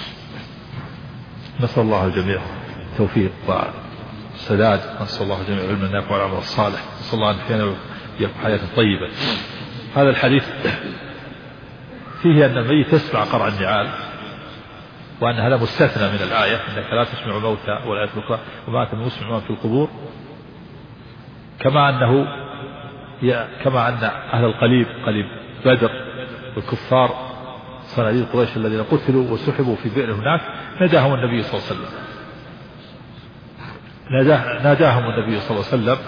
نسأل الله الجميع التوفيق والسداد، نسأل الله الجميع علما نافعا والعمل الصالح، نسأل الله أن يحيينا وإياكم حياة طيبة. هذا الحديث فيه أن الميت يسمع قرع النعال، وأن هذا مستثنى من الآية: إنك لا تسمع الموتى ولا الأخرى وما أنت بمسمع من في القبور. كما أن أهل القليب قليب بدر والكفار صناديد قريش الذين قتلوا وسحبوا في بئر هناك ناداهم النبي صلى الله عليه وسلم، ناداهم النبي صلى الله عليه وسلم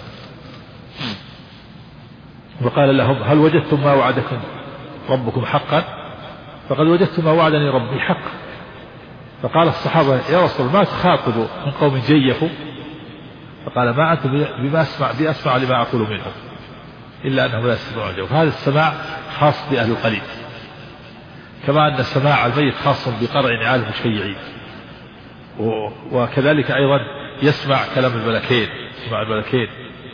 وقال لهم: هل وجدتم ما وعدكم ربكم حقا؟ فقد وجدت ما وعدني ربي حقا. فقال الصحابة: يا رسول الله ما تخاطب من قوم جيفوا؟ فقال: ما أنت بأسمع لما أقول منهم إلا أنهم لا يسمعون الجوف. هذا السماع خاص بأهل القليل، كما أن سماع الميت خاص بقرع نعال المشيعين، وكذلك أيضا يسمع كلام الملكين، سماع الملكين.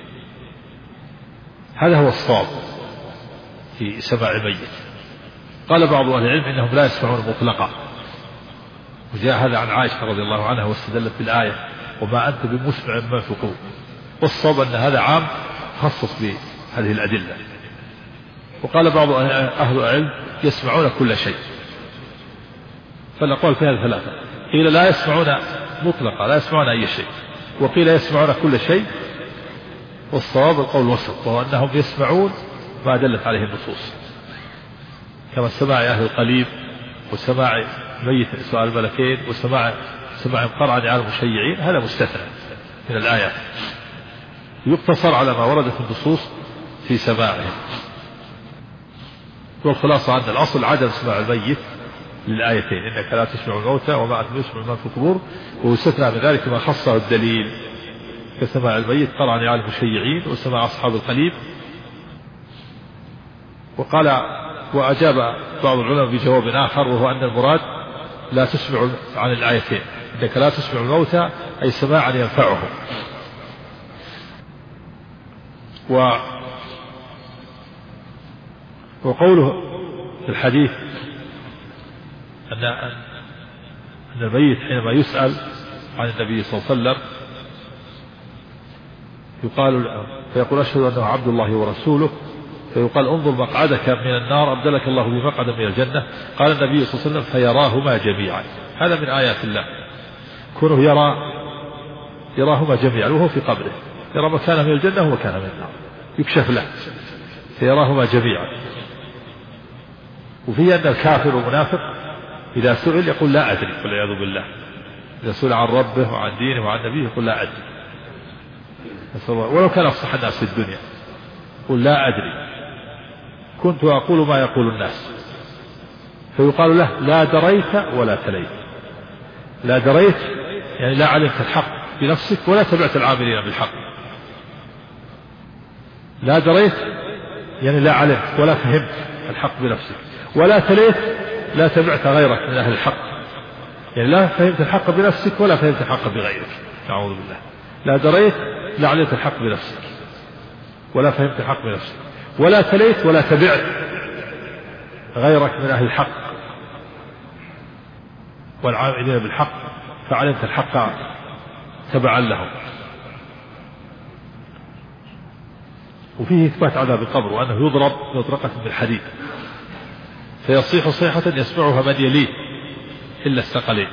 هذا هو الصواب في سماع الميت. قال بعض أهل العلم إنهم لا يسمعون مطلقا، وجاء هذا عن عائشة رضي الله عنها واستدلت بالآية: وما أنت بمسمع من في القبور. والصواب أن هذا عام خصص بهذه الأدلة. وقال بعض أهل العلم يسمعون كل شيء، فالأقوال في هذا ثلاثة: قيل لا يسمعون مطلقا، لا يسمعون أي شيء، وقيل يسمعون كل شيء. والصواب القول الوسط، وهو أنهم يسمعون ما دلت عليه النصوص، كما سماع أهل القليب، وسماع ميت سؤال الملكين، وسماع قرع نعال المشيعين. هذا مستثنى من الآيات، يقتصر على ما وردت النصوص في سماعهم. والخلاصة أن الأصل عدم سماع الميت للآيتين: إنك لا تسمع الموتى وما أنت بتسمع من في القبور. ويستثنى من ذلك ما خصه الدليل كسماع الميت قرع نعال المشيعين وسماع أصحاب القليب. وأجاب بعض العلماء بجواب آخر، وهو أن المراد لا تسمع عن الآيتين: إنك لا تسمع الموتى، أي سماعا ينفعهم. وقوله في الحديث أن الميت حينما يسأل عن النبي صلى الله عليه وسلم فيقول: أشهد أنه عبد الله ورسوله. فيقال: انظر مقعدك من النار أبدلك الله بمقعد من الجنة. قال النبي صلى الله عليه وسلم: فيراهما جميعا. هذا من آيات الله، كونه يراهما جميعا وهو في قبره، يرى مكانه من الجنة ومكانه من النار، يكشف له فيراهما جميعا. وفي أن الكافر والمنافق إذا سئل يقول: لا أدري، والعياذ بالله. إذا سئل عن ربه وعن دينه وعن نبيه يقول: لا أدري. ولو كان أفصح الناس في الدنيا يقول: لا أدري، كنت أقول ما يقول الناس. فيقال له: لا دريت ولا تليت. لا دريت يعني لا علمت الحق بنفسك ولا تبعت العاملين بالحق. لا دريت يعني لا علمت ولا فهمت الحق بنفسك، ولا تليت لا تبعت غيرك من أهل الحق، يعني لا فهمت الحق بنفسك ولا فهمت الحق بغيرك. نعوذ بالله. لا دريت لا علمت الحق بنفسك ولا فهمت الحق بنفسك، ولا تليت ولا تبعت غيرك من أهل الحق والعاملين بالحق فعلمت الحق تبعا لهم. وفيه إثبات عذاب القبر، وأنه يضرب بمطرقة بالحديد فيصيح صيحة يسمعها من يليه إلا الثقلين.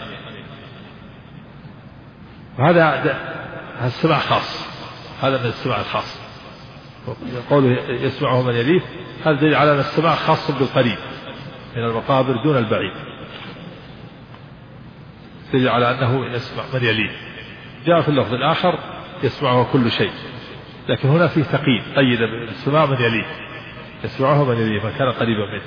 وهذا السمع خاص، هذا من السمع الخاص. قوله يسمعه من يليه هذا دليل على أن السمع خاص بالقريب من المقابر دون البعيد، دليل على أنه يسمع من يليه. جاء في اللفظ الآخر يسمعه كل شيء، لكن هنا فيه تقييد، قيد السماع من يليه، يسمعه من يليه من كان قريبا منه.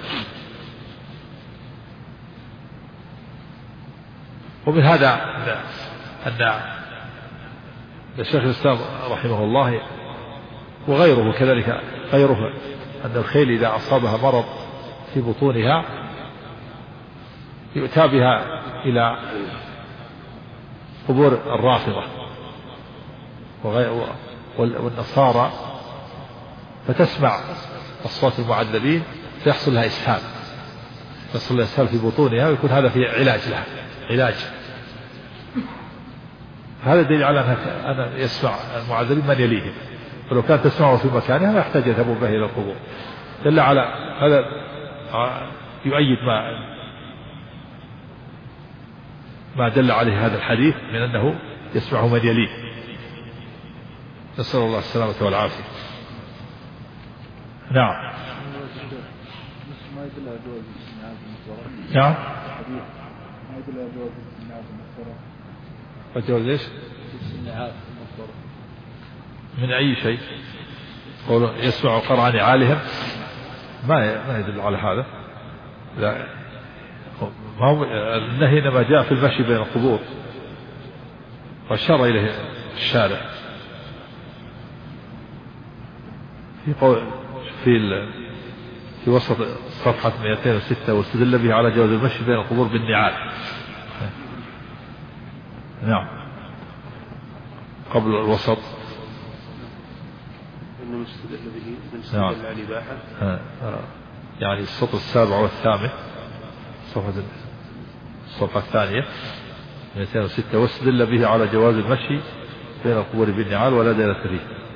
ومن هذا أن الشيخ الإسلام رحمه الله وغيره كذلك غيره أن الخيل إذا أصابها مرض في بطونها يؤتى بها إلى قبور الرافضة والنصارى فتسمع أصوات المعذبين فيحصل لها إسهال، يحصل لها إسهال في بطونها ويكون هذا في علاج لها، علاج. هذا دليل على أن يسمع المعذبين من يليهم، ولو كانت تسمعه في مكانها لا يحتاج يذهبون به إلى القبور. دل على هذا، يؤيد ما دل عليه هذا الحديث من أنه يسمعه من يليه. نسأل الله السلامة والعافية. نعم. ما يدل على جواز النعال المفترض. نعم. ما يدل على جواز النعال المفترض. وجواز ايش؟ النعال المفترض. من أي شيء؟ قولوا يسمع قرع نعالهم ما يدل على هذا. لا، ما هو النهي إنما جاء في المشي بين القبور وأشار إليه الشارع في قول في وسط صفحة 206 واستدل به على جواز المشي بين القبور بالنعال. نعم قبل الوسط. إنه استدل به من استدل على الإباحة يعني السطر 7 و8 الصفحة الثانية 206 واستدل به على جواز المشي بين القبور بالنعال ولا دليل فيه.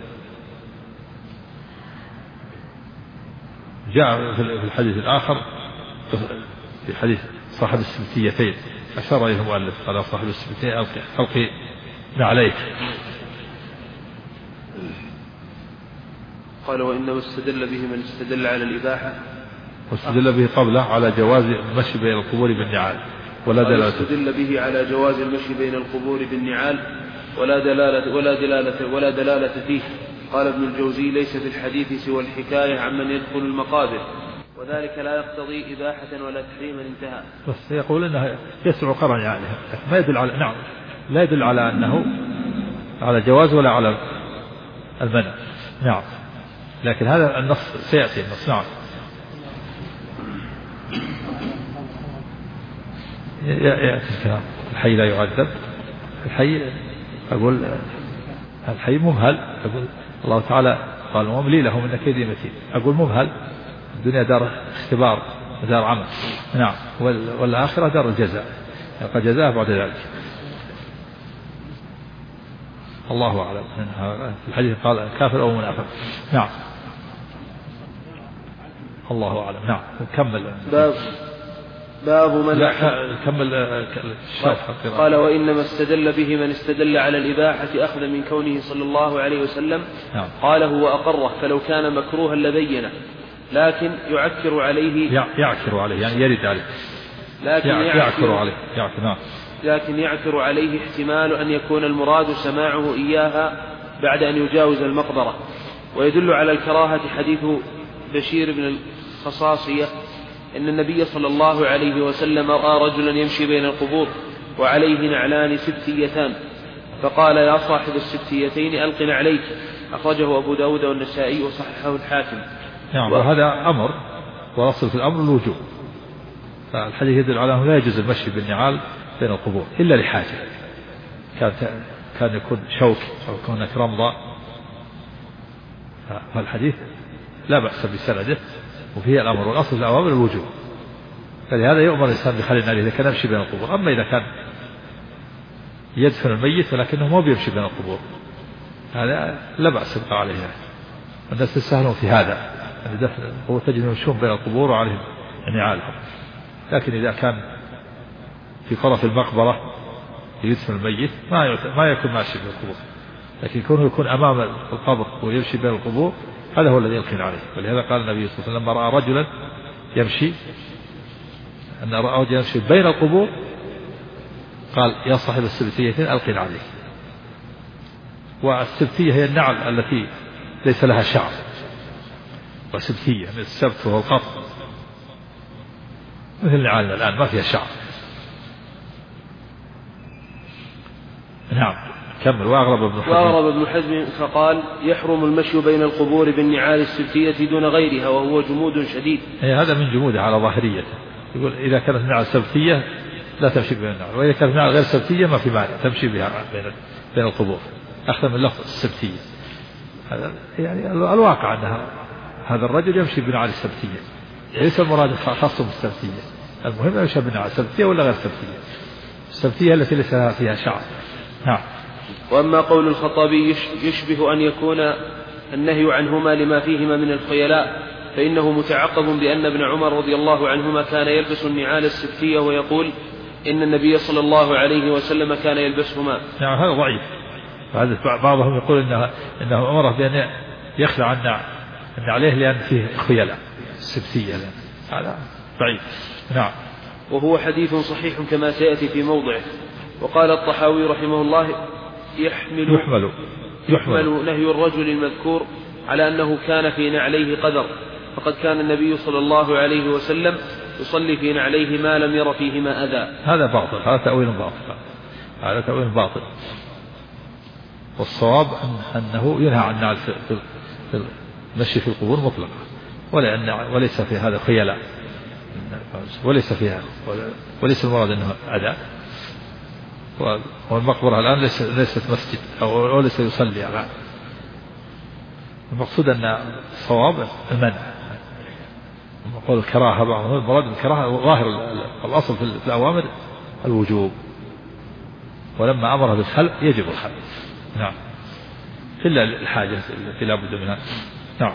جاء في الحديث الآخر في حديث صاحب السبتيتين أشار إليه المؤلف على صاحب السبتيتين ألقي نعليك. قال وإنما استدل به من استدل على الإباحة واستدل به قبله على جواز المشي بين القبور بالنعال ولا دلالة. استدل به على جواز المشي بين القبور بالنعال ولا دلالة فيه. قال ابن الجوزي ليس في الحديث سوى الحكاية عمن يدخل المقابر وذلك لا يقتضي إباحة ولا تحريما انتهى. بس يقول إنه يسمع قرع نعالهم ما يدل على نعم لا يدل على أنه على جواز ولا على المنع. نعم لكن هذا النص سيأتي النص. نعم يأتي الكلام. الحي لا يعذب. الحي أقول الحي ممهل. أقول الله تعالى قال واملي لهم إن كيدي متين. أقول ممهل. الدنيا دار اختبار دار عمل. نعم والآخرة دار الجزاء يلقى جزاء بعد ذلك. الله أعلم. في الحديث قال كافر أو منافق. نعم الله أعلم. نعم نكمل. باب من كمل الشرح. قال وإنما استدل به من استدل على الإباحة أخذ من كونه صلى الله عليه وسلم نعم. قاله وأقره فلو كان مكروها لبينه لكن يعكر عليه يعني يرد عليه لكن يعكر عليه نعم. لكن يعكر عليه احتمال أن يكون المراد سماعه إياها بعد أن يجاوز المقبرة. ويدل على الكراهة حديث بشير بن الخصاصية إن النبي صلى الله عليه وسلم رأى رجلا يمشي بين القبور وعليه نعلان سبتيتان فقال يا صاحب السبتيتين ألقن عليك. أخرجه أبو داود والنسائي وصححه الحاكم. نعم وهذا أمر وأصل في الأمر الوجوب. فالحديث يدل على أنه لا يجوز المشي بالنعال بين القبور إلا لحاجة كان يكون شوك أو يكون رمضة. فالحديث لا بأس بسنده وفيه الأمر والأصل الأوامر الوجوب. فلهذا يؤمر الإنسان بخلي النار إذا كان يمشي بين القبور. أما إذا كان يدفن الميت ولكنه ما بيمشي بين القبور هذا لا بأس بقى عليه. الناس تستهلون في هذا يعني دفن القبور تجد يمشون بين القبور وعليهم نعالهم. لكن إذا كان في طرف المقبرة يدفن الميت ما يكون ماشي بين القبور. لكن يكون أمام القبر ويمشي بين القبور هذا هو الذي يلقين عليه. ولهذا قال النبي صلى الله عليه وسلم لما رأى رجلا يمشي بين القبور قال يا صاحب السبتيتين ألقين عليه. والسبتية هي النعل التي ليس لها شعر. وسبتية من السبت وهو القط مثل نعالنا الآن ما فيها شعر. نعم كمل. وأغرب ابن حزم فقال يحرم المشي بين القبور بالنعال السبتية دون غيرها وهو جمود شديد. هذا من جموده على ظاهريته. يقول إذا كانت نعال سبتية لا تمشي بين النعال وإذا كانت نعال غير سبتية ما في مانع تمشي بها بين القبور. أخذ من لفظ السبتية. هذا يعني الواقع أن هذا الرجل يمشي بنعال السبتية ليس المراد خاص بالسبتية. المهم يمشي بنعال سبتية ولا غير سبتية. السبتية التي ليس لها فيها شعر. نعم. وأما قول الخطابي يشبه أن يكون النهي عنهما لما فيهما من الخيلاء فإنه متعقب بأن ابن عمر رضي الله عنهما كان يلبس النعال السبتية ويقول إن النبي صلى الله عليه وسلم كان يلبسهما. نعم هذا ضعيف. بعضهم يقول إنه أمره بأن يخلع عن عليه لأن فيه خيلاء السبتية هذا بعيد. نعم. وهو حديث صحيح كما سيأتي في موضعه. وقال الطحاوي رحمه الله يحمل نهي الرجل المذكور على أنه كان في نعليه قدر، فقد كان النبي صلى الله عليه وسلم يصلي في نعليه ما لم ير فيهما أذى. هذا باطل، هذا تأويل باطل. والصواب أنه ينهى عن النعل في المشي في القبور مطلقا، وليس في هذا خيلاء، وليس المراد أنه أذى. والمقبرة الآن ليست مسجد أو ليس يصلي على. المقصود أن الصواب المنع. نقول الكراهة، بعضهم المراد الكراهة ظاهر الأصل في الأوامر الوجوب، ولما أمر بالخلع يجب الخلع. نعم. إلا الحاجة التي لا بد منها. نعم.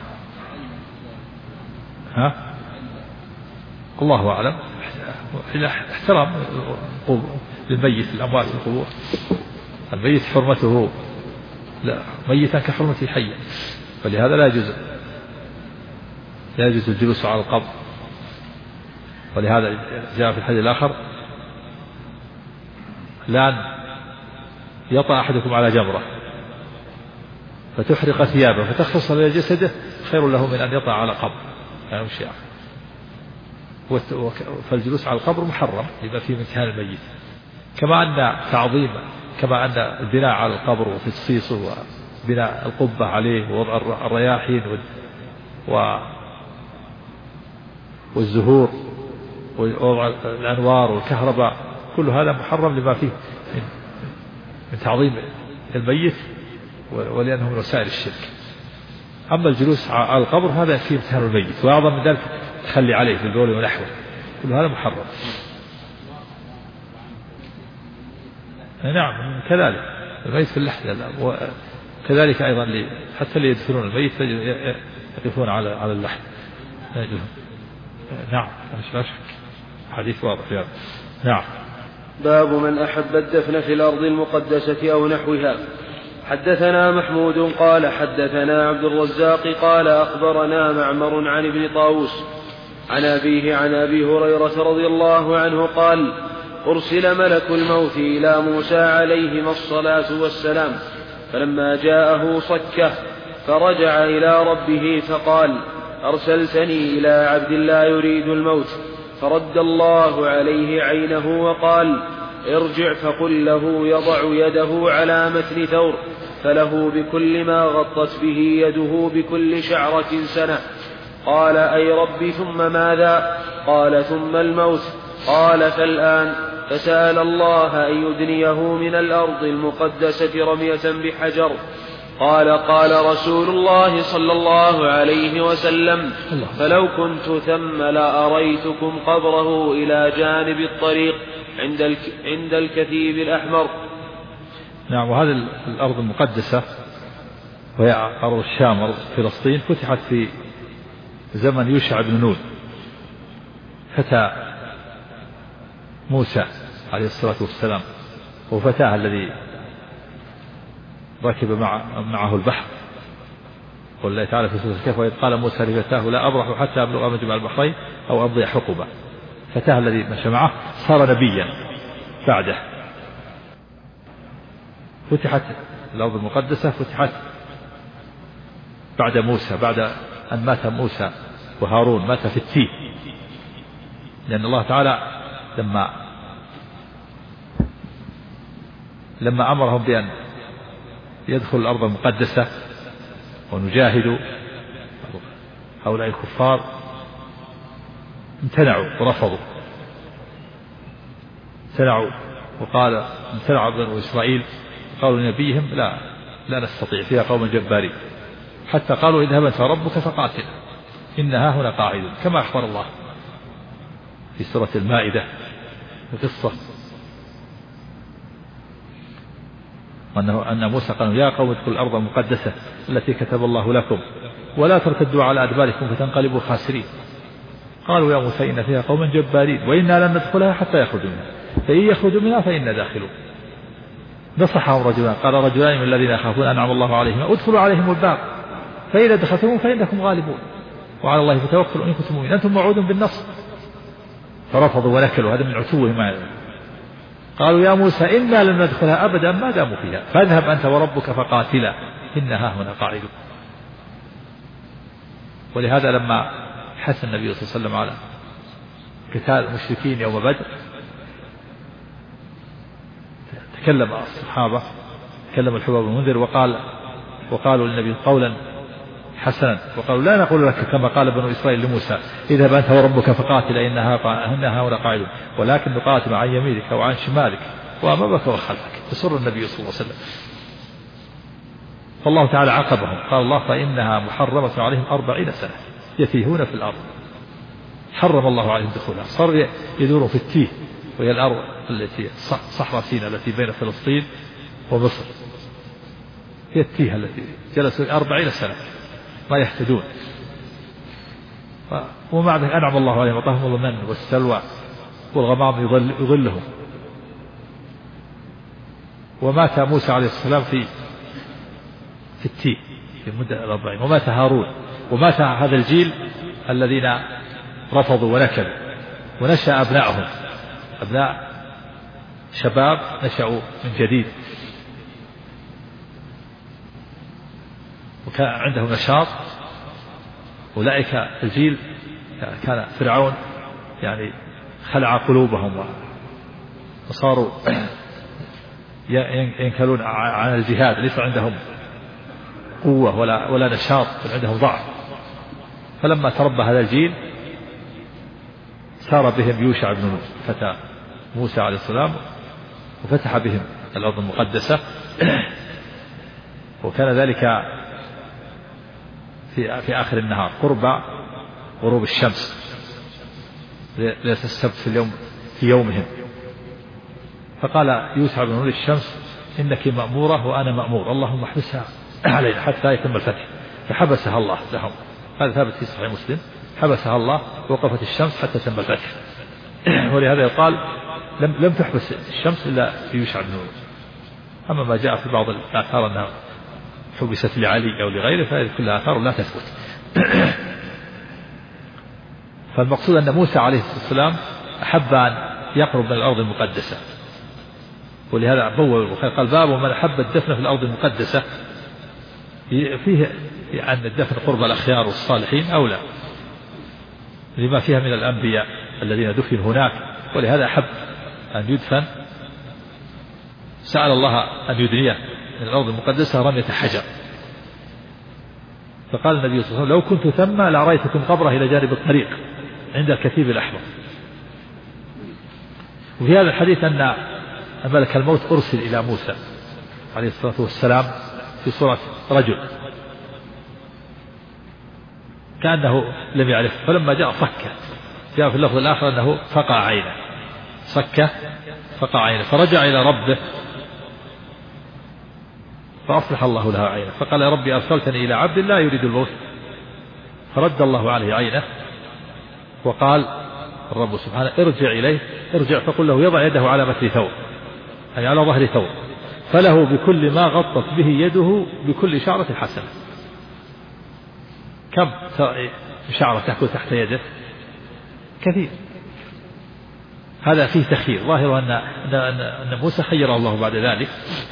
الله أعلم. احترام للميت، الأموات في القبور. الميت حرمته لا ميتا كحرمته حيا، فلهذا لا يجوز الجلوس على القبر. ولهذا جاء في الحديث الآخر: لأن يطأ أحدكم على جمرة فتحرق ثيابه فتخلص إلى جسده خير له من أن يطأ على قبر يمشي. فالجلوس على القبر محرم لما فيه من كان الميت، كما أن البناء على القبر وتجصيصه وبناء القبة عليه ووضع الرياحين والزهور ووضع الأنوار والكهرباء، كل هذا محرم لما فيه من تعظيم الميت، ولأنه من وسائل الشرك. أما الجلوس على القبر هذا فيه امتهان الميت، وأعظم من ذلك تخلي عليه في البول ونحوه، كل هذا محرم. نعم كذلك الميت في اللحد، وكذلك أيضا حتى اللي يدفنون الميت يقفون على اللحد. نعم لا شك، حديث واضح يعني. نعم. باب من أحب الدفن في الأرض المقدسة أو نحوها. حدثنا محمود قال حدثنا عبد الرزاق قال أخبرنا معمر عن ابن طاووس عن أبيه عن أبي هريرة رضي الله عنه قال: أرسل ملك الموت إلى موسى عليهما الصلاة والسلام، فلما جاءه صكه فرجع إلى ربه فقال: أرسلتني إلى عبد لا يريد الموت. فرد الله عليه عينه وقال: ارجع فقل له يضع يده على متن ثور، فله بكل ما غطت به يده بكل شعرة سنة. قال: أي رب ثم ماذا؟ قال: ثم الموت. قال: فالآن. فسأل الله أن يدنيه من الأرض المقدسة رمية بحجر. قال رسول الله صلى الله عليه وسلم: فلو كنت ثم لأريتكم قبره إلى جانب الطريق عند الكثيب الأحمر. نعم. وهذه الأرض المقدسة وهي أرض الشام، أرض فلسطين، فتحت في زمن يوشع بن نون، فتى موسى عليه الصلاة والسلام، وفتاه الذي ركب معه البحر. والله تعالى في سورة الكهف: وإذ قال موسى لفتاه لا أبرح حتى أبلغ مجمع البحرين أو أمضي حقبة. فتاه الذي مشى معه صار نبيا بعده. فتحت الأرض المقدسة، فتحت بعد موسى، بعد أن مات موسى وهارون، مات في التيه، لأن الله تعالى لما أمرهم بأن يدخل الأرض المقدسة ونجاهدوا هؤلاء الكفار امتنعوا ورفضوا، امتنع بنو إسرائيل، قالوا لنبيهم: لا نستطيع، فيها قوم جبارين. حتى قالوا: اذهب أنت ربك فقاتل إنها هنا قاعدون، كما أخبر الله في سورة المائدة القصة أن موسى قال: يا قوم ادخلوا الأرض المقدسة التي كتب الله لكم ولا ترتدوا على أدباركم فتنقلبوا خاسرين. قالوا: يا موسى إن فيها قوما جبارين وإنا لن ندخلها حتى يخرجوا منها، فإن يخرجوا منها فإنا داخلون. نصحهم رجلان، قال رجلان من الذين يخافون أنعم الله عليهم: ادخلوا عليهم الباب فإذا دخلتم فإنكم غالبون. وعلى الله فتوكلوا إن كنتم مؤمنين. أنتم موعود بالنصر. فرفضوا ونكلوا، هذا من عتوهم ما يعلم. قالوا يا موسى إنا لن ندخلها أبدا ما داموا فيها فاذهب أنت وربك فقاتلا إنها هنا قاعدون. ولهذا لما حث النبي صلى الله عليه وسلم على قتال المشركين يوم بدر تكلم الصحابة، تكلم الحباب بن المنذر وقالوا للنبي قولا حسنا، وقالوا لا نقول لك كما قال بنو إسرائيل لموسى اذهب أنت وربك فقاتل إنها هنا قاعدون، ولكن نقاتل عن يمينك وعن شمالك وأمامك وخلفك. يسر النبي صلى الله عليه وسلم. فالله تعالى عاقبهم، قال الله فإنها محرمة عليهم 40 سنة يتيهون في الأرض. حرم الله عليهم دخولها. صار يدوروا في التيه، وهي الأرض التي صحراء سيناء التي بين فلسطين ومصر، هي التيه التي جلسوا 40 سنة ما يهتدون. ومع ذلك أنعم الله عليهم وأعطاهم المن والسلوى والغمام يظلهم. ومات موسى عليه السلام في التيه في مدة 40، ومات هارون، ومات هذا الجيل الذين رفضوا ونكلوا، ونشأ أبنائهم أبناء شباب نشأوا من جديد وكان عندهم نشاط. أولئك الجيل كان فرعون يعني خلع قلوبهم وصاروا ينكلون عن الجهاد، ليس عندهم قوة ولا نشاط، بل عندهم ضعف. فلما تربى هذا الجيل سار بهم يوشع بن نون فتى موسى عليه السلام وفتح بهم الأرض المقدسة. وكان ذلك في آخر النهار قرب غروب الشمس ليلة السبت في يومهم. فقال يوسع بن نون للشمس إنك مأمورة وأنا مأمور، اللهم احبسها علينا حتى يتم الفتح. فحبسها الله لهم، هذا ثابت في صحيح مسلم، حبسها الله ووقفت الشمس حتى تم الفتح. ولهذا يقال لم تحبس الشمس إلا في يوشع بن نون. أما ما جاء في بعض الآثار أنها حبست لعلي أو لغيره فهذه كلها آثار لا تثبت. فالمقصود أن موسى عليه السلام أحب أن يقرب من الأرض المقدسة، ولهذا بوّب البخاري قال باب من أحب الدفن في الأرض المقدسة، فيه أن الدفن قرب الأخيار والصالحين أولى لما فيها من الأنبياء الذين دفنوا هناك. ولهذا أحب أن يدفن، سأل الله أن يدنيه من الأرض المقدسة رمية حجر. فقال النبي صلى الله عليه وسلم لو كنت ثم لأريتكم قبره إلى جانب الطريق عند الكثيب الأحمر. وفي هذا الحديث أن ملك الموت أرسل إلى موسى عليه الصلاة والسلام في صورة رجل كأنه لم يعرف، فلما جاء صكه. جاء في اللفظ الآخر أنه فقع عينه، صكه فقع عينه، فرجع إلى ربه فأصلح الله له عينه، فقال يا ربي أرسلتني إلى عبد لا يريد الموت، فرد الله عليه عينه. وقال الرب سبحانه ارجع إليه، ارجع فقل له يضع يده على متن ثوب، أي على ظهر ثوب، فله بكل ما غطت به يده بكل شعرة حسنة. كم شعرة تأكل تحت يده؟ كثير. هذا فيه تخيير، ظاهر أن موسى خير الله بعد ذلك.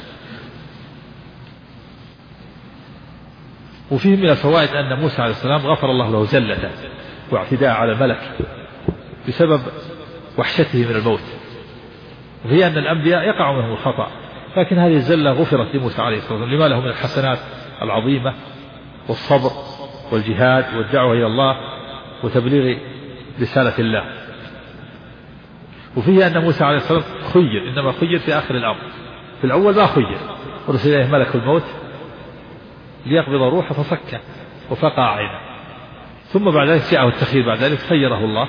وفيه من الفوائد أن موسى عليه السلام غفر الله له زلة واعتداء على الملك بسبب وحشته من الموت، وهي أن الأنبياء يقع منهم الخطأ، لكن هذه الزلة غفرت لموسى عليه الصلاة والسلام لما له من الحسنات العظيمة والصبر والجهاد والدعوة إلى الله وتبليغ رسالة الله. وفيه أن موسى عليه السلام خير، إنما خير في آخر الأمر، في الأول ما خير، ورسل إليه ملك الموت ليقبض روحه فصكه وفقع عينه، ثم بعد ذلك جاءه التخيير، بعد ذلك خيره الله.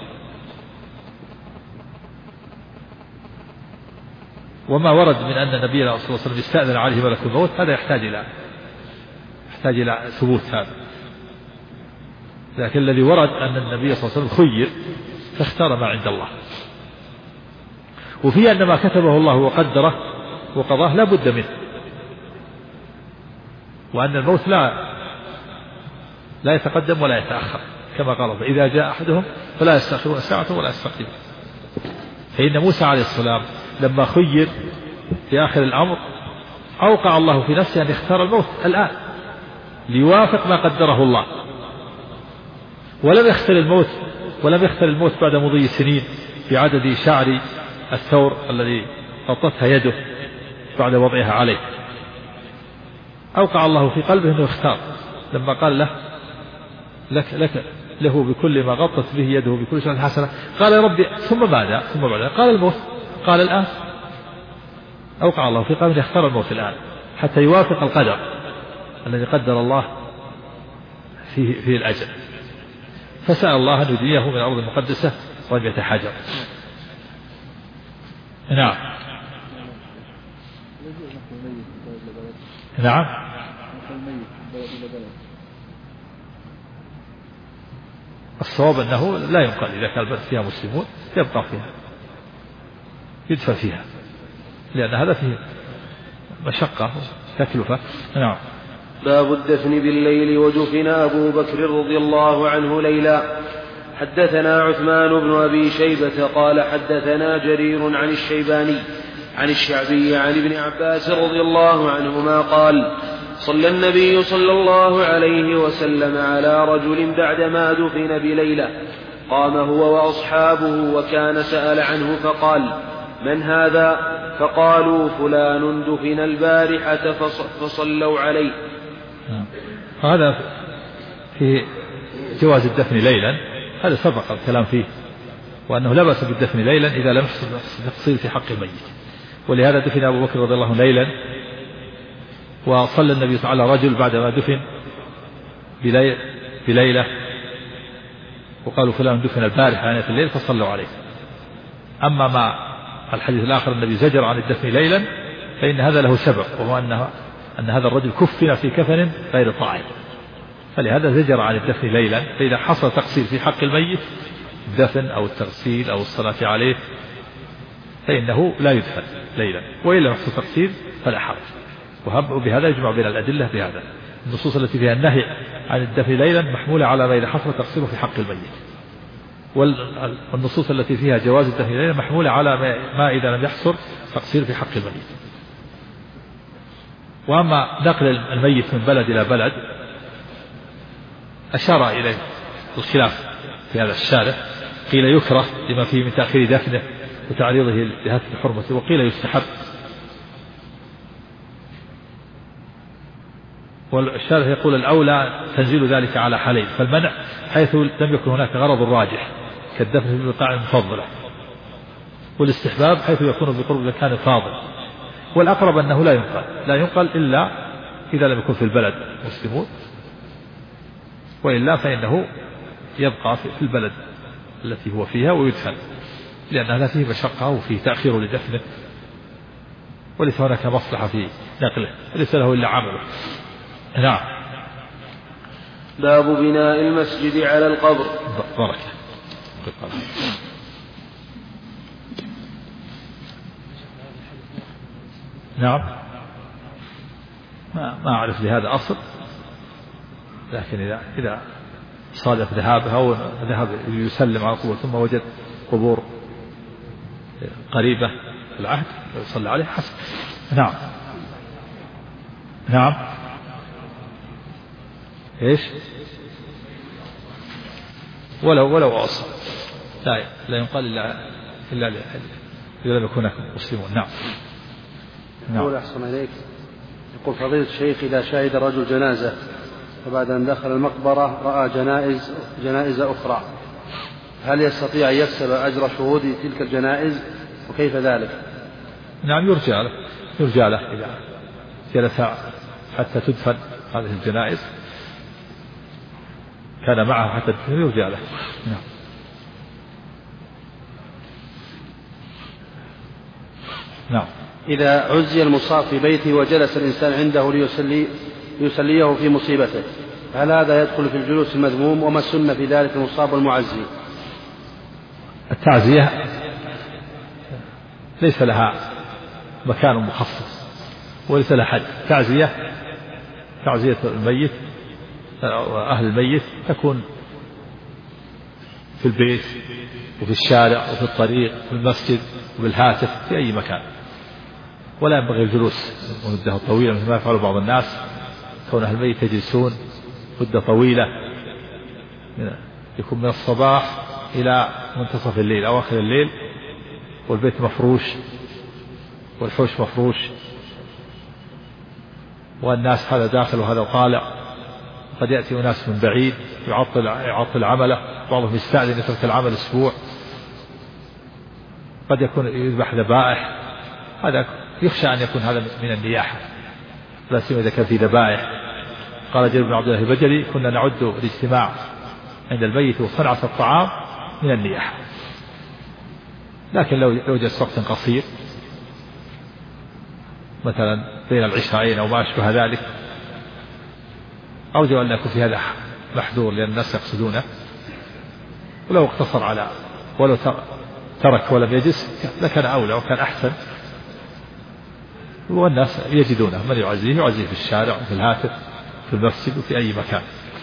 وما ورد من أن النبي صلى الله عليه وسلم استأذن عليه ملك الموت هذا يحتاج إلى ثبوت هذا، لكن الذي ورد أن النبي صلى الله عليه وسلم خير فاختار ما عند الله. وفي أن ما كتبه الله وقدره وقضاه لا بد منه، وأن الموت لا يتقدم ولا يتأخر كما قال فإذا جاء أحدهم فلا يستأخرون ساعة ولا يستقدمون. فإن موسى عليه السلام لما خير في آخر الأمر أوقع الله في نفسه أن يختار الموت الآن ليوافق ما قدره الله، ولم يختر الموت بعد مضي سنين في عدد شعر الثور الذي غطتها يده بعد وضعها عليه. أوقع الله في قلبه أنه يختار لما قال له بكل ما غطت به يده بكل شيء حسنة. قال يا ربي ثم بعد قال الموت، قال الآن. أوقع الله في قلبه يختار الموت الآن حتى يوافق القدر الذي قدر الله فيه الأجل. فسأل الله أن يدنيه من الأرض المقدسة وأن يتحجر. نعم نعم. الصواب أنه لا ينقل إذا كان البلد فيها مسلمون يبقى فيها يدفن فيها، لأن هذا فيه مشقة تكلفة. نعم. باب الدفن بالليل. ودفن أبو بكر رضي الله عنه ليلا. حدثنا عثمان بن أبي شيبة قال حدثنا جرير عن الشيباني عن الشعبي عن ابن عباس رضي الله عنهما قال صلى النبي صلى الله عليه وسلم على رجل بعدما دفن بليلة، قام هو وأصحابه وكان سأل عنه فقال من هذا؟ فقالوا فلان دفن البارحة فصلوا عليه. هذا في جواز الدفن ليلا، هذا سبق الكلام فيه، وأنه لا بأس بالدفن ليلا إذا لم يحصل تقصير في حق الميت. ولهذا دفن أبو بكر رضي الله عنه ليلا، وصلى النبي على رجل بعدما دفن بليلة وقالوا فلان دفن البارحة يعني في الليل فصلوا عليه. أما ما الحديث الآخر النبي زجر عن الدفن ليلا فإن هذا له سبب، وهو أن هذا الرجل كفن في كفن غير طاهر، فلهذا زجر عن الدفن ليلا. فإذا حصل تقصير في حق الميت الدفن أو التغسيل أو الصلاة عليه فإنه لا يدفن ليلا، وإن لم يحصل تقصير فلا حرج. وبهذا يجمع بين الأدلة بهذا. النصوص التي فيها النهي عن الدفن ليلا محمولة على ما إذا حصل تقصير في حق الميت، والنصوص التي فيها جواز الدفن ليلا محمولة على ما إذا لم يحصل تقصير في حق الميت. وأما نقل الميت من بلد إلى بلد أشار إليه الخلاف في هذا الشارع، قيل يكره لما فيه من تأخير دفنه وتعريضه لهتك حرمته، وقيل يستحب. والشارع يقول الأولى تنزيل ذلك على حالين، فالمنع حيث لم يكن هناك غرض راجح كالدفن في البقاع المفضلة، والاستحباب حيث يكون بقرب المكان الفاضل. والأقرب أنه لا ينقل إلا إذا لم يكن في البلد مسلمون، وإلا فإنه يبقى في البلد التي هو فيها ويدفن، لأن هذا فيه مشقة وفيه تأخير لدفنه، وليس هناك مصلحة في نقله، وليس له إلا عمله. نعم. باب بناء المسجد على القبر. بركة. نعم. ما أعرف لهذا أصل، لكن إذا صادف ذهابها أو ذهب يسلم على القبور ثم وجد قبور قريبة في العهد ويصلى عليه حسن. نعم. نعم. إيش؟ ولو أصل لا ينقل إلا إذا لم يكن مسلمون. نعم. يقول أحسن إليك، يقول فضيلة الشيخ إذا شهد رجل جنازة وبعد أن دخل المقبرة رأى جنائز أخرى، هل يستطيع أن يكسب أجر شهود تلك الجنائز وكيف ذلك؟ نعم يرجى له إذا جلس حتى تدفن هذه الجنائز كان معه حتى تدفن يرجى له. نعم. نعم. إذا عزي المصاب في بيته وجلس الإنسان عنده ليسليه في مصيبته، هل هذا يدخل في الجلوس المذموم؟ وما السنة في ذلك المصاب والمعزي؟ التعزية ليس لها مكان مخصص وليس لها حد. تعزية الميت وأهل الميت تكون في البيت وفي الشارع وفي الطريق وفي المسجد وبالهاتف في أي مكان، ولا ينبغي الجلوس مدة طويلة مثل ما يفعل بعض الناس، كون أهل الميت يجلسون مدة طويلة يكون من الصباح إلى منتصف الليل أو آخر الليل، والبيت مفروش والحوش مفروش والناس هذا داخل وهذا طالع، قد يأتي أناس من بعيد يعطل عمله، بعضهم يستأذن يترك العمل أسبوع، قد يكون يذبح ذبائح، هذا يخشى أن يكون هذا من النياحة، لا سيما إذا كان في ذبائح. قال جابر بن عبد الله البجلي كنا نعد الاجتماع عند الميت وصنعة الطعام من النياحة، لكن لو جلس وقت قصير مثلا بين العشاءين أو ما أشبه ذلك أوجب أن يكون في هذا محذور لأن الناس يقصدونه، ولو اقتصر على ولو ترك ولم يجلس لكان أولى وكان أحسن، والناس يجدونه من يعزيه في الشارع وفي الهاتف في المسجد وفي أي مكان.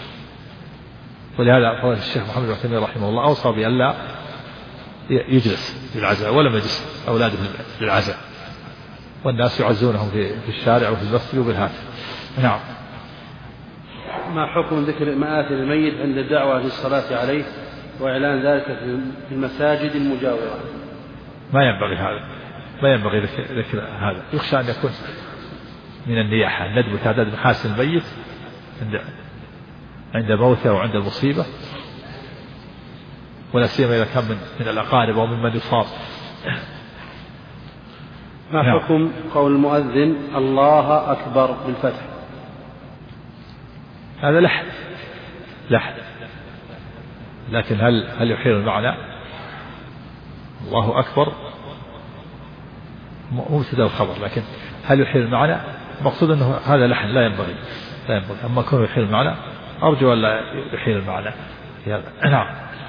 ولهذا قال الشيخ محمد بن عثيمين رحمه الله أوصى بأن لا يجلس للعزاء ولم يجلس أولاده للعزاء، والناس يعزونهم في الشارع وفي المسجد وبالهاتف. نعم. ما حكم ذكر مآثم الميت عند الدعوة للصلاة عليه وإعلان ذلك في المساجد المجاورة؟ ما ينبغي هذا، ما ينبغي ذكر هذا، يخشى أن يكون من النياحة، ندب تعداد محاسن الميت عند موته وعند المصيبة، ولا سيما إذا كان من الأقارب أو ممن يصاب. ما حكم قول المؤذن الله أكبر بالفتح؟ هذا لحن، لكن هل يحيل المعنى؟ الله أكبر مبتدأ الخبر، لكن هل يحيل المعنى؟ مقصود أنه هذا لحن لا ينبغي. أما كونه يحيل المعنى أرجو أن لا يحيل المعنى في هذا. نعم،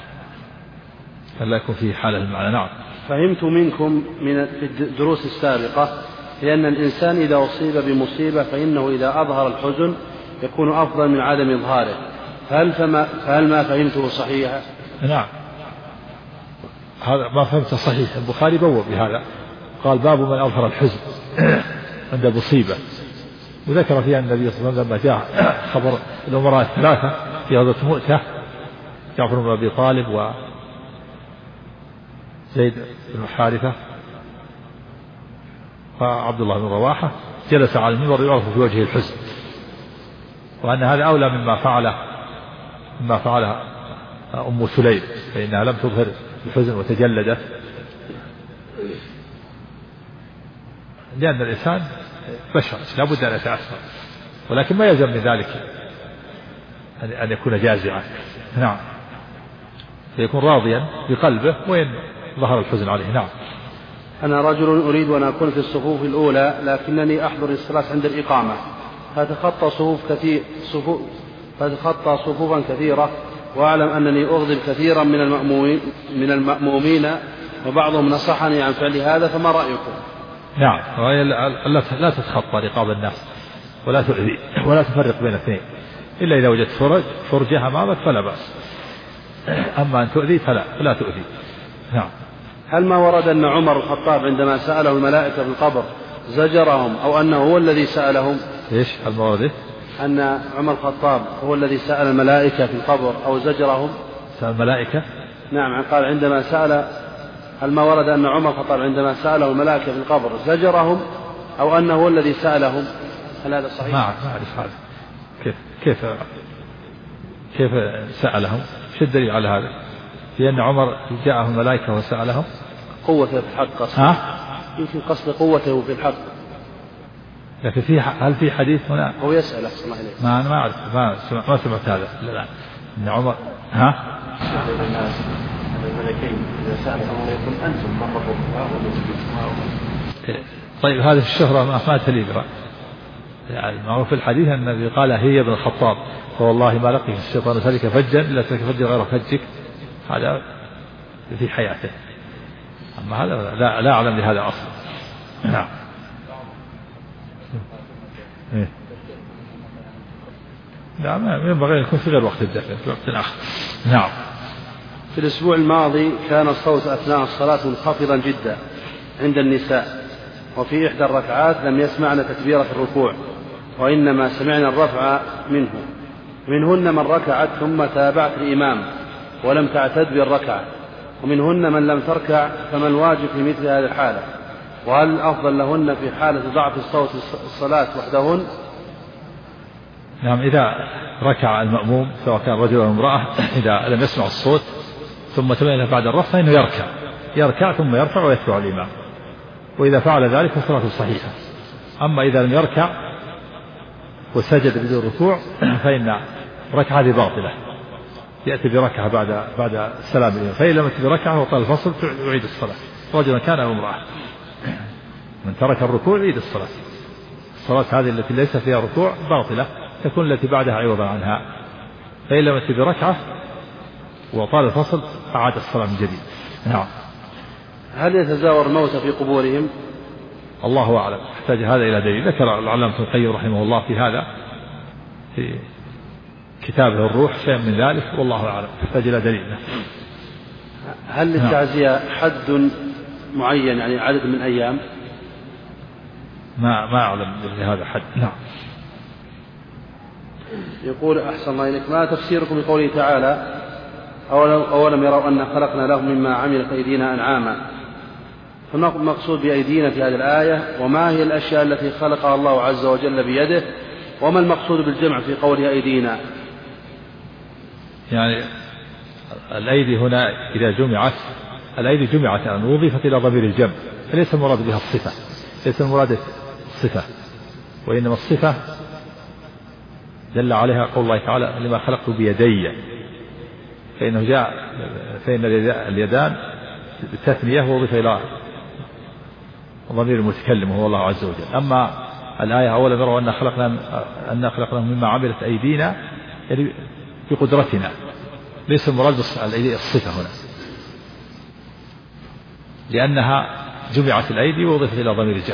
لا يكون فيه حالة المعنى. نعم. فهمت منكم في الدروس السابقة لأن الإنسان إذا أصيب بمصيبة فإنه إذا أظهر الحزن يكون أفضل من عدم إظهاره، فهل ما فهمته صحيح؟ نعم، هذا ما فهمته صحيح. البخاري بوب بهذا، قال باب من أظهر الحزن عند المصيبة، وذكر فيها النبي صلى الله عليه وسلم لما جاء خبر الأمراء الثلاثة في غزوة مؤتة، جعفر بن أبي طالب وزيد بن حارثة وعبد الله بن رواحة، جلس على المنبر يعرف في وجهه الحزن، وأن هذا أولى مما فعلها أم سليم، فإنها لم تظهر الحزن وتجلدت، لأن الإنسان بشر لا بد أن يتأثر، ولكن ما يلزم من ذلك أن يكون جازعا. نعم، فيكون راضيا بقلبه وإن ظهر الحزن عليه. نعم. أنا رجل أريد أن أكون في الصفوف الأولى لكنني أحضر الصلاة عند الإقامة، فتخطى صفوفا كثيرة، وأعلم أنني أغضب كثيرا من المأمومين، وبعضهم نصحني عن فعل هذا، فما رأيكم؟ نعم، لا تتخطى رقاب الناس ولا تؤذي ولا تفرق بين اثنين، إلا إذا وجدت فرجة أمامك فلا بأس، أما أن تؤذي فلا تؤذي. نعم. هل ما ورد أن عمر الخطاب عندما سأله الملائكة في القبر زجرهم أو أنه هو الذي سألهم؟ إيش هل ما ورد؟ أن عمر الخطاب هو الذي سأل الملائكة في القبر أو زجرهم؟ سأل الملائكة؟ نعم، قال عندما سأل، هل ما ورد أن عمر الخطاب عندما سأله الملائكة في القبر زجرهم أو أنه هو الذي سألهم؟ هل هذا صحيح؟ ما أعرف هذا كيف سألهم؟ شو الدليل على هذا؟ لأن عمر جاءه الملائكة وسألهم قوته في الحق، يمكن قصد قوته في الحق، لكن هل في حديث هنا هو يسأل أحسن عليه؟ ما أعرف، ما سمعت هذا الآن إن عمر الملكين إذا سألهم يقول أنتم من ربكم. طيب هذه الشهرة ما تليق، يعني معروف في الحديث أن النبي قال هي ابن الخطاب فوالله ما لقي الشيطان سلك فجا إلا سلك فجا غير فجك، هذا في حياته، أما هذا لا أعلم لهذا أصلا. لا ما ينبغي أن يكون في غير وقت الدفن، في وقت آخر. نعم. في الأسبوع الماضي كان الصوت أثناء الصلاة منخفضا جدا عند النساء، وفي إحدى الركعات لم يسمعن تكبيرة الركوع، وإنما سمعنا الرفع منهن من ركعت ثم تابعت الإمام ولم تعتد بالركعة، ومنهن من لم تركع، فما الواجب في مثل هذه الحالة؟ وهل الأفضل لهن في حالة ضعف الصوت الصلاة وحدهن؟ نعم، إذا ركع المأموم سواء كان رجل أو امرأة، إذا لم يسمع الصوت ثم تبين بعد الرفع فإنه يركع ثم يرفع ويتبع الإمام، وإذا فعل ذلك فصلاته صحيحة. أما إذا لم يركع وسجد بدون ركوع فإن ركعة باطلة، يأتي بركعة بعد السلام الإمام، فإن لم يأتي بركعة وطال الفصل يعيد الصلاة، رجلا كان أو امرأة. من ترك الركوع يعيد الصلاة. الصلاة هذه التي ليس فيها ركوع باطلة، تكون التي بعدها عوضا عنها. فإن لم يأتي بركعة وطال الفصل أعاد الصلاة من جديد. نعم. هل يتزاور الموتى في قبورهم؟ الله أعلم، يحتاج هذا إلى دليل. ذكر العلامة ابن القيم رحمه الله في هذا في كتابه الروح شيء من ذلك، والله أعلم، يحتاج إلى دليل. هل للتعزية حد معين، يعني عدد من أيام؟ ما أعلم لهذا حد. نعم. يقول أحسن الله إليك، ما تفسيركم بقوله تعالى أولم يروا أن خلقنا لهم مما عملت أيدينا أنعاما؟ فما المقصود بأيدينا في هذه الآية؟ وما هي الأشياء التي خلقها الله عز وجل بيده؟ وما المقصود بالجمع في قوله أيدينا؟ يعني الأيدي هنا إذا جمعت، الأيدي جمعت أن وظفت إلى ضمير الجمع، فليس المراد بها الصفة، ليس المراد الصفة، وإنما الصفة دل عليها قول الله تعالى لما خلقت بيدي، فإن اليدان بالتثنية وظف إلى ضمير المتكلم وهو الله عز وجل. أما الآية أولا يروا أن خلقنا مما عملت أيدينا، يعني بقدرتنا، ليس المراد الأيدي الصفة هنا، لأنها جمعت الأيدي ووظفت إلى ضمير الجمع.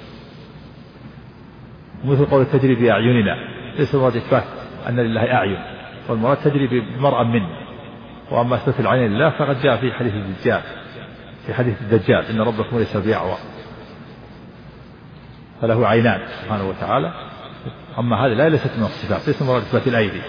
مثل قول تجري بأعيننا، ليس المراد إثبات أن لله أعين، والمراد تجري بمرأى منه. وأما إثبات العين لله فقد جاء في حديث الدجال، في حديث الدجال إن ربكم ليس بأعور، فله عينان سبحانه وتعالى. أما هذه لا ليست من الصفات، ليس مراد إثبات الأيدي.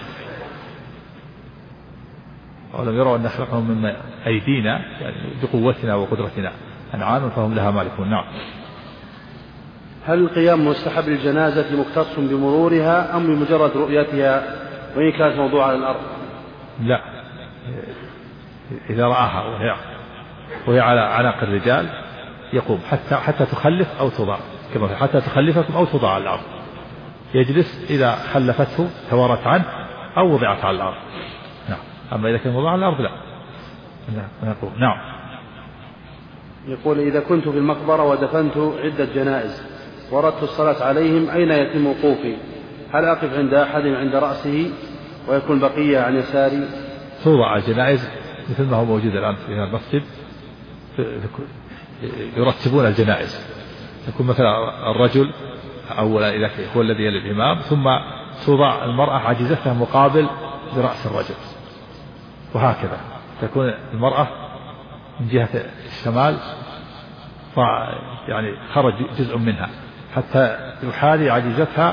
ولم يروا أن خلقهم مما أيدينا، يعني بقوتنا وقدرتنا أنعاما فهم لها مالكون. نعم. هل القيام مستحب للجنازة مختص بمرورها أم بمجرد رؤيتها وإن كانت موضوعة على الأرض؟ لا، إذا رآها وهي على عناق الرجال يقوم حتى تخلف أو تضع، كما حتى تخلفكم أو تضع على الأرض، يجلس إذا خلفته توارت عنه أو وضعت على الأرض. نعم. أما إذا كان موضوع على الأرض لا يقوم. نعم. يقول إذا كنت في المقبرة ودفنت عدة جنائز وردت الصلاة عليهم، أين يتم وقوفي؟ هل أقف عند أحد عند رأسه ويكون بقية عن يساري؟ توضع الجنائز مثل ما هو موجود الآن في المسجد، يرتبون الجنائز، يكون مثلا الرجل أولا إذا هو الذي يلي الإمام، ثم توضع المرأة عجزتها مقابل برأس الرجل، وهكذا تكون المرأة من جهة الشمال، يعني خرج جزء منها حتى يحاذي عجزتها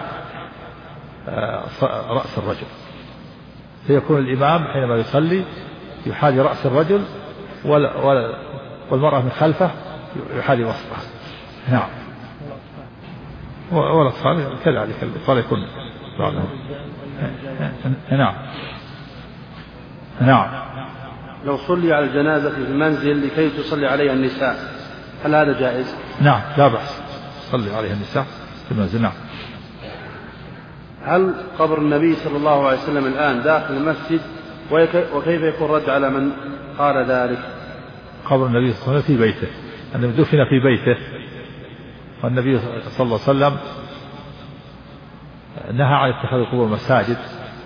رأس الرجل، فيكون الإمام حينما يصلي يحاذي رأس الرجل والمرأة من خلفه يحاذي وسطها. نعم. والأطفال كذلك، الأطفال يكون بعضهم. نعم. نعم. لو صلي على الجنازة في المنزل لكي تصلي عليها النساء، هل هذا جائز؟ نعم، لا بأس، صلي عليها النساء في المنزل. نعم. هل قبر النبي صلى الله عليه وسلم الآن داخل المسجد؟ وكيف يكون رد على من قال ذلك؟ قبر النبي صلى الله عليه وسلم في بيته، أنه دفن في بيته، والنبي صلى الله عليه وسلم نهى عن اتخاذ القبور مساجد،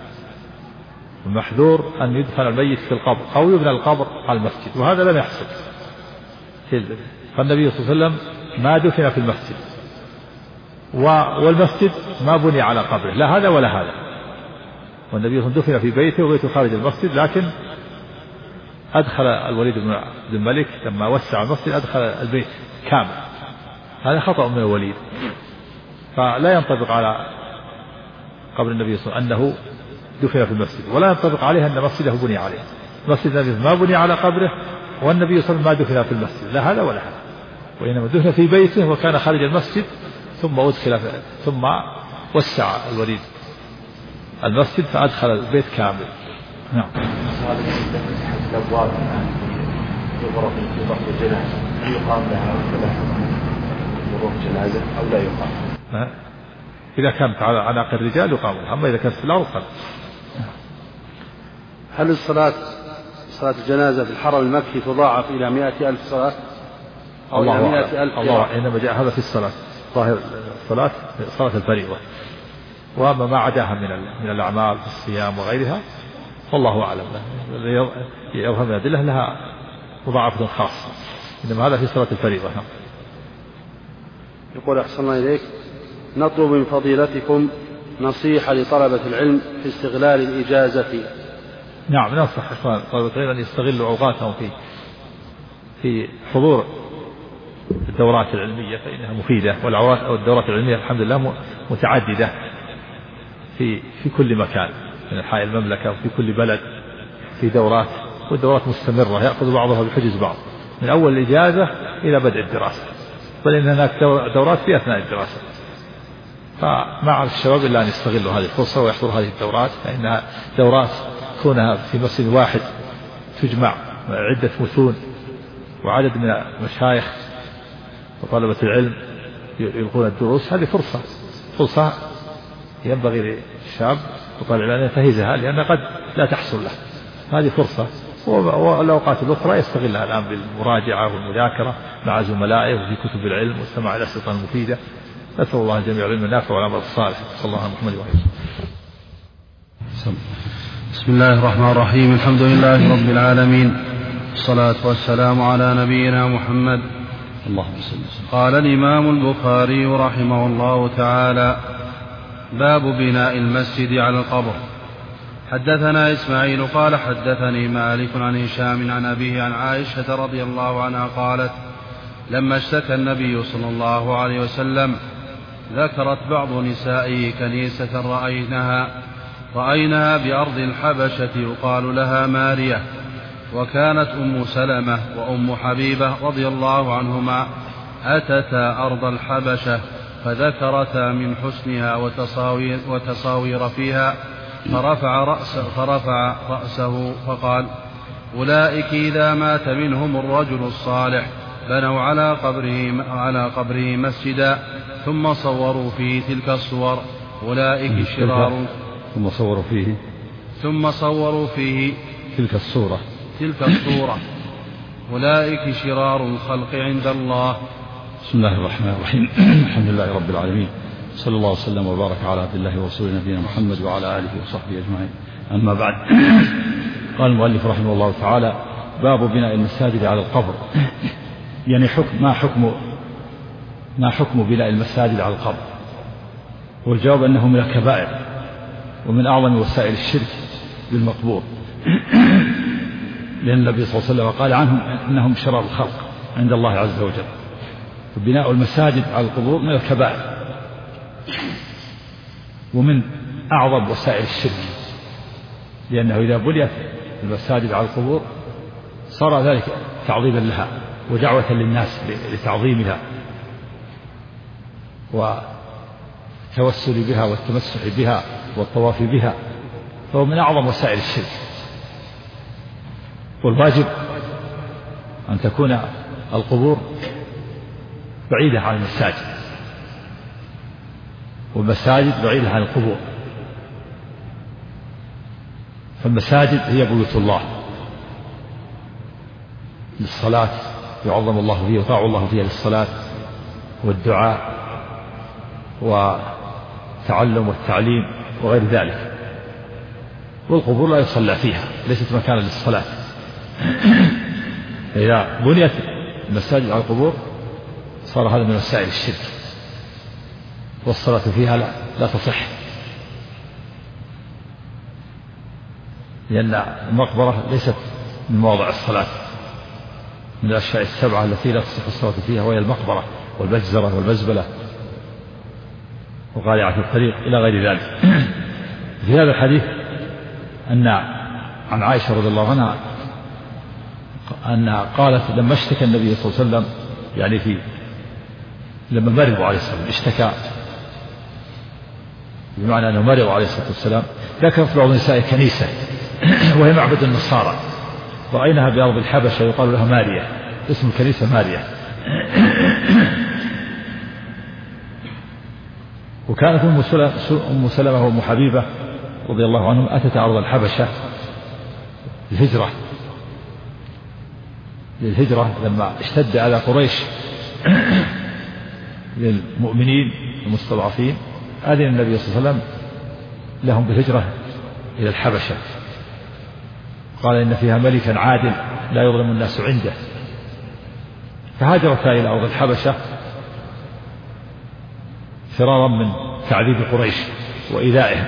المحذور أن يدفن الميت في القبر أو يبنى القبر على المسجد، وهذا لم يحصل. فالنبي صلى الله عليه وسلم ما دفن في المسجد، والمسجد ما بني على قبره، لا هذا ولا هذا. والنبي دفن في بيته وبيته خارج المسجد، لكن أدخل الوليد بن عبد الملك لما وسع المسجد أدخل البيت كامل. هذا خطأ من الوليد، فلا ينطبق على قبر النبي صلى الله عليه وسلم أنه دفن في المسجد، ولا ينطبق عليه أن مسجده بني عليه. مسجد النبي ما بني على قبره، والنبي صلى الله عليه وسلم ما دفن في المسجد، لا هذا ولا هذا، وإنما دفن في بيته وكان خارج المسجد ثم أدخل ثم وسع الوليد المسجد فأدخل البيت كامل. نعم. الأبواب في غرف الجنازة هل يقام لها ولا غرف جنازة أو لا يقام؟ إذا كانت على عناق الرجال يقام، أما إذا كانت في الأرض فلا. هل صلاة الجنازة في الحرم المكي تضاعف إلى 100,000 صلاة أو إلى 100,000 الله إنما جاء هذا في الصلاة، ظاهر الصلاة صلاة الفريضة، وأما ما عداها من الأعمال في الصيام وغيرها والله أعلم، يظهر من الأدلة لها مضاعفة خاصة، إنما هذا في صلاة الفريضة. يقول أحسن الله إليك، نطلب من فضيلتكم نصيحة لطلبة العلم في استغلال الإجازة. نعم، ننصح طلبة العلم أن يستغلوا أوقاتهم في حضور الدورات العلمية فإنها مفيدة، والدورات العلمية الحمد لله متعددة في كل مكان من أنحاء المملكة وفي كل بلد في دورات، والدورات مستمرة يأخذ بعضها بحجز بعض من أول الإجازة إلى بدء الدراسة، بل إن هناك دورات في أثناء الدراسة. فما على الشباب إلا أن يستغلوا هذه الفرصة ويحضروا هذه الدورات، فإنها دورات كونها في مسجد واحد تجمع عدة متون وعدد من المشايخ وطلبة العلم يلقون الدروس، هذه فرصة ينبغي للشاب وطالب العلم أن ينتهزها، لأن قد لا تحصل له هذه فرصة، والأوقات الأخرى يستغلها الآن بالمراجعة والمذاكرة مع زملائه وفي كتب العلم واستماع الأسئلة المفيدة. نسأل الله الجميع العلم النافع والعمل الصالح. صلى الله على محمد وعلى آله. بسم الله الرحمن الرحيم، الحمد لله رب العالمين، الصلاة والسلام على نبينا محمد. اللهم صل وسلم. قال الإمام البخاري رحمه الله تعالى: باب بناء المسجد على القبر. حدثنا إسماعيل قال حدثني مالك عن هشام عن أبيه عن عائشة رضي الله عنها قالت: لما اشتكى النبي صلى الله عليه وسلم ذكرت بعض نسائه كنيسة رأيناها بأرض الحبشة يقال لها مارية، وكانت أم سلمة وأم حبيبة رضي الله عنهما أتتا أرض الحبشة فذكرتا من حسنها وتصاوير فيها، فرفع رأسه فقال: أولئك إذا مات منهم الرجل الصالح بنوا على قبره مسجدا ثم صوروا فيه تلك الصور، أولئك شرار ثم صوروا فيه تلك الصورة أولئك شرار الخلق عند الله. بسم الله الرحمن الرحيم. الحمد لله رب العالمين، صلى الله وسلم وبارك على عبد الله ورسوله نبينا محمد وعلى آله وصحبه أجمعين. أما بعد، قال المؤلف رحمه الله تعالى: باب بناء المساجد على القبر. يعني ما حكم بناء المساجد على القبر؟ والجواب أنه من الكبائر ومن أعظم وسائل الشرك بالمقبور، لأن النبي صلى الله عليه وسلم قال عنهم إنهم شرار الخلق عند الله عز وجل. فبناء المساجد على القبور من الكبائر ومن أعظم وسائل الشرك، لأنه إذا بنيت المساجد على القبور صار ذلك تعظيما لها ودعوة للناس لتعظيمها والتوسل بها والتمسح بها والطواف بها، فهو من أعظم وسائل الشرك. والواجب أن تكون القبور بعيدة عن المساجد، والمساجد بعيدة عن القبور. فالمساجد هي بيوت الله للصلاة، يعظم الله فيها ويطاع الله فيها للصلاة والدعاء والتعلم والتعليم وغير ذلك. والقبور لا يصلى فيها، ليست مكانا للصلاة. إذا بنيت المساجد على القبور صار هذا من وسائل الشرك، والصلاة فيها لا تصح. لأن المقبرة ليست من مواضع الصلاة، من الأشياء السبعة التي لا تصح الصلاة فيها، وهي المقبرة والمجزرة والمزبلة وقارعة الطريق إلى غير ذلك. في هذا الحديث أن عن عائشة رضي الله عنها أنها قالت لما اشتكى النبي صلى الله عليه وسلم، يعني لما مرضوا عليه الصلاة والسلام، اشتكى بمعنى أنه مرضوا عليه الصلاة والسلام، ذكرت بعض نساء كنيسة وهي معبد النصارى، رأيناها بأرض الحبشة يقال لها ماريا، اسم الكنيسة ماريا. وكانت أم سلمة وأم حبيبة رضي الله عنهم أتت أرض الحبشة للهجرة لما اشتد على قريش للمؤمنين المستضعفين، أذن النبي صلى الله عليه وسلم لهم بالهجرة إلى الحبشة، قال إن فيها ملكا عادل لا يظلم الناس عنده، فهاجرتا إلى أرض الحبشة فرارا من تعذيب قريش وإيذائهم.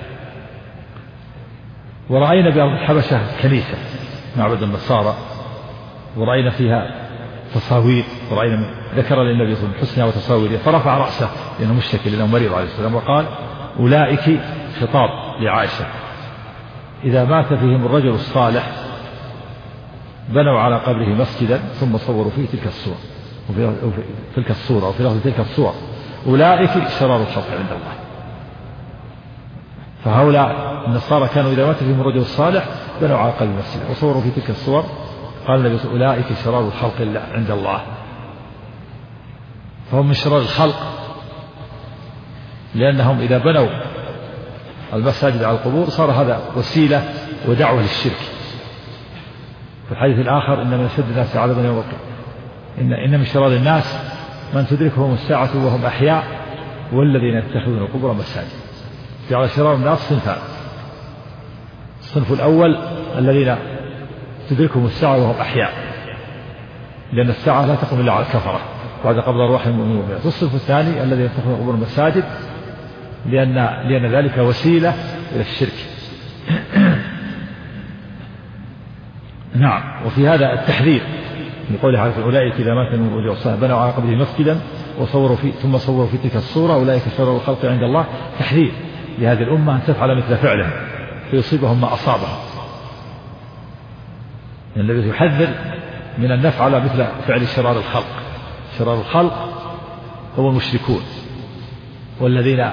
ورأينا بأرض الحبشة كنيسة معبد النصارى، ورأينا فيها تصاوير، ورأينا ذكر للنبي صلى الله عليه وسلم حسنها وتصاويره، فرفع رأسه لأنه مشتكي لأنه مريض عليه السلام، وقال أولئك، خطاب لعائشة، إذا مات فيهم الرجل الصالح بنوا على قبره مسجدا ثم صوروا فيه تلك الصور، وفي تلك الصورة وفي لفظ تلك الصور، أولئك شرار الخلق عند الله. فهؤلاء النصارى كانوا إذا مات فيهم الرجل الصالح بنوا على قبره مسجدا وصوروا في تلك الصور، قال النبي أولئك شرار الخلق عند الله. فهم من شرار الخلق لأنهم إذا بنوا المساجد على القبور صار هذا وسيلة ودعوة للشرك. في الحديث الآخر إن من أشد الناس عذابا يوم القيامة إن من شرار الناس من تدركهم الساعة وهم أحياء والذين يتخذون القبور مساجد. جعل شرار الناس صنفان: الصنف الأول الذين تدركهم الساعة وهم أحياء، لأن الساعة لا تقوم إلا على الكفرة بعد قبض أرواح المؤمنين. والصنف الثاني الذين يتخذون القبور مساجد لأن ذلك وسيلة إلى الشرك. نعم. وفي هذا التحذير من قوله عليه أولئك إذا مات من الرجل الصالح بنوا على قبره مسجدا وصوروا فيه ثم صوروا في تلك الصورة أولئك شرار الخلق عند الله، تحذير لهذه الأمة أن تفعل مثل فعلهم فيصيبهم ما أصابهم. الذي يحذر من أن نفعل مثل فعل شرار الخلق. شرار الخلق هو المشركون والذين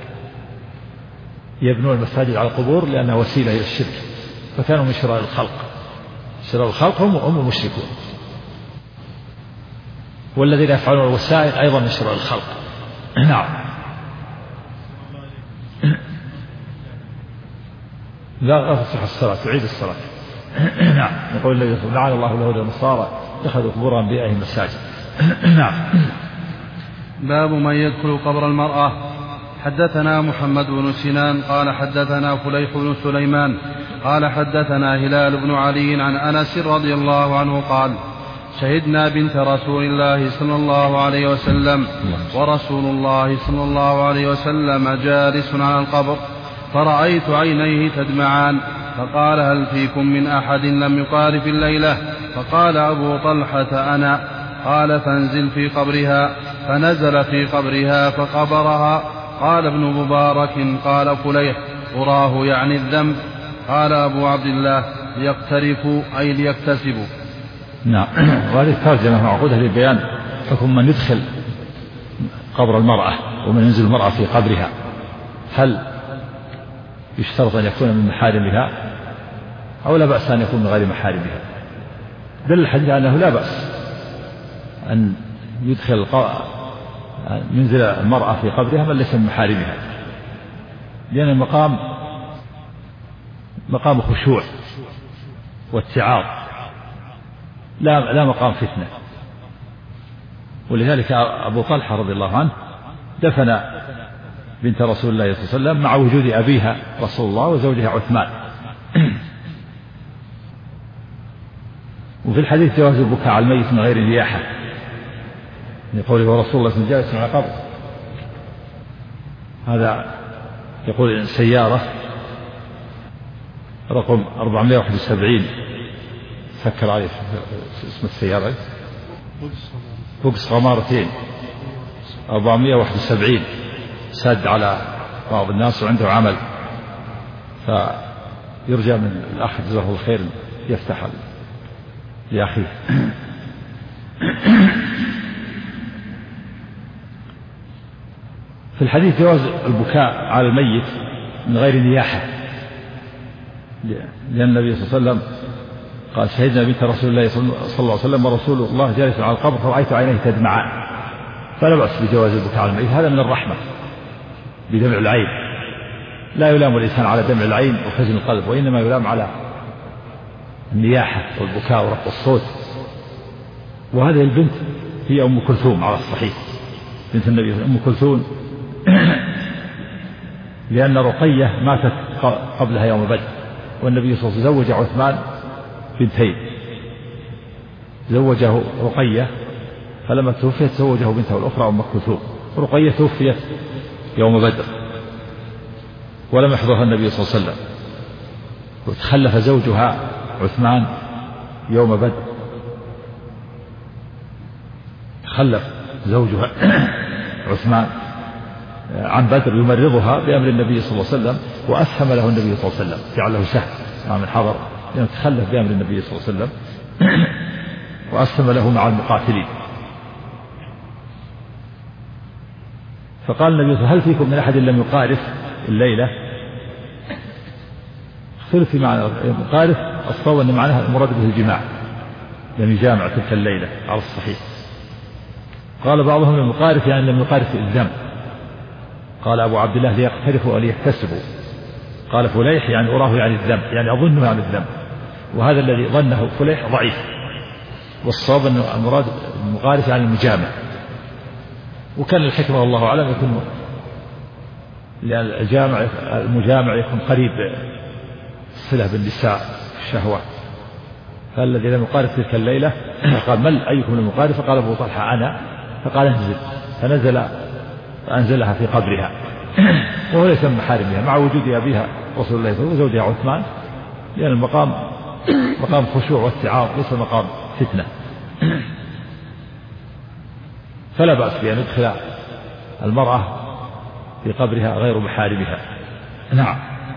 يبنون المساجد على القبور لأنها وسيلة إلى الشرك، فكانوا من شرار الخلق. شرار الخلق هم المشركون، والذين يفعلون الوسائل أيضا من شرار الخلق. نعم. لا تصح الصلاة، تعيد الصلاة. نعم. يقول النبي لعن الله اليهود والنصارى اتخذوا قبور أنبيائهم مساجد. نعم. باب من يدخل قبر المرأة. حدثنا محمد بن سنان قال حدثنا فليح بن سليمان قال حدثنا هلال بن علي عن أنس رضي الله عنه قال شهدنا بنت رسول الله صلى الله عليه وسلم ورسول الله صلى الله عليه وسلم جالس على القبر، فرأيت عينيه تدمعان، فقال هل فيكم من أحد لم يقارف الليلة؟ فقال أبو طلحة أنا. قال فانزل في قبرها، فنزل في قبرها فقبرها. قال ابن مبارك قال فليح أراه يعني الذنب. قال أبو عبد الله ليقترفوا أي ليكتسبوا. نعم. وهذه الترجمة معقودة لبيان حكم من يدخل قبر المرأة ومن ينزل المرأة في قبرها، هل يشترط أن يكون من محارمها أو لا بأس أن يكون من غير محارمها؟ دل الحديث أنه لا بأس أن ينزل المرأة في قبرها من ليس من محارمها، لأن المقام مقام خشوع واتعاظ لا مقام فتنة. ولذلك أبو طلحة رضي الله عنه دفن بنت رسول الله صلى الله عليه وسلم مع وجود أبيها رسول الله وزوجها عثمان. وفي الحديث جواز البكاء على الميت من غير النياحة، يقول ورسول الله صلى الله عليه وسلم جالس على قبر، هذا يقول سيارة رقم 471 سكر عليه اسم السيارة بوكس غمارتين 471 سد على بعض الناس وعنده عمل، فيرجى من الأخ جزاه الله خير يفتح لأخيه. في الحديث جواز البكاء على الميت من غير نياحة، لأن النبي صلى الله عليه وسلم قال شهدنا بنت رسول الله صلى الله عليه وسلم ورسول الله جالس على القبر فرأيت عينيه تدمعان، فلا بأس بجواز البكاء على الميت، هذا من الرحمة بدمع العين، لا يلام الإنسان على دمع العين وحزن القلب، وإنما يلام على النياحة والبكاء ورفع الصوت. وهذه البنت هي أم كلثوم على الصحيح، بنت النبي أم كلثوم، لأن رقية ماتت قبلها يوم بدر، والنبي صلى الله عليه وسلم زوج عثمان بنتين، زوجه رقية فلما توفيت زوجه بنته الأخرى أم كلثوم. رقية توفيت يوم بدر ولم يحضرها النبي صلى الله عليه وسلم، وتخلف زوجها عثمان يوم بدر، تخلف زوجها عثمان عن بدر يمرضها بأمر النبي صلى الله عليه وسلم، وأسهم له النبي صلى الله عليه وسلم، جعله سهم من حضر، لأنه تخلف بأمر النبي صلى الله عليه وسلم وأسهم له مع المقاتلين. فقال النبي صلى الله عليه وسلم هل فيكم من أحد لم يقارف الليلة؟ اختلف في معنى المقارف، الصواب أن معناها المراد به الجماع، لم يجامع تلك الليلة على الصحيح. قال بعضهم لم يقارف يعني لم يقارف الذنب، قال أبو عبد الله ليقترفوا وليحتسبوا، قال فليح يعني أراه يعني الذنب، يعني أظنه يعني الذنب، وهذا الذي ظنه فليح ضعيف، والصواب أن المراد المقارف يعني المجامع. وكان الحكمة والله أعلم يكون لأن المجامع يكون قريب الصلة بالنساء الشهوة، فالذي لم يقارف تلك الليلة قال من أيكم لم يقارف؟ فقال أبو طلحة أنا، فقال انزل، فنزل فأنزلها في قبرها، وهو ليس من محارمها مع وجود أبيها رسول الله صلى الله عليه وسلم وزوجها عثمان، لأن المقام مقام خشوع واستعاض ليس مقام فتنة، فلا بأس بأن يدخل المرأة في قبرها غير محارمها. نعم.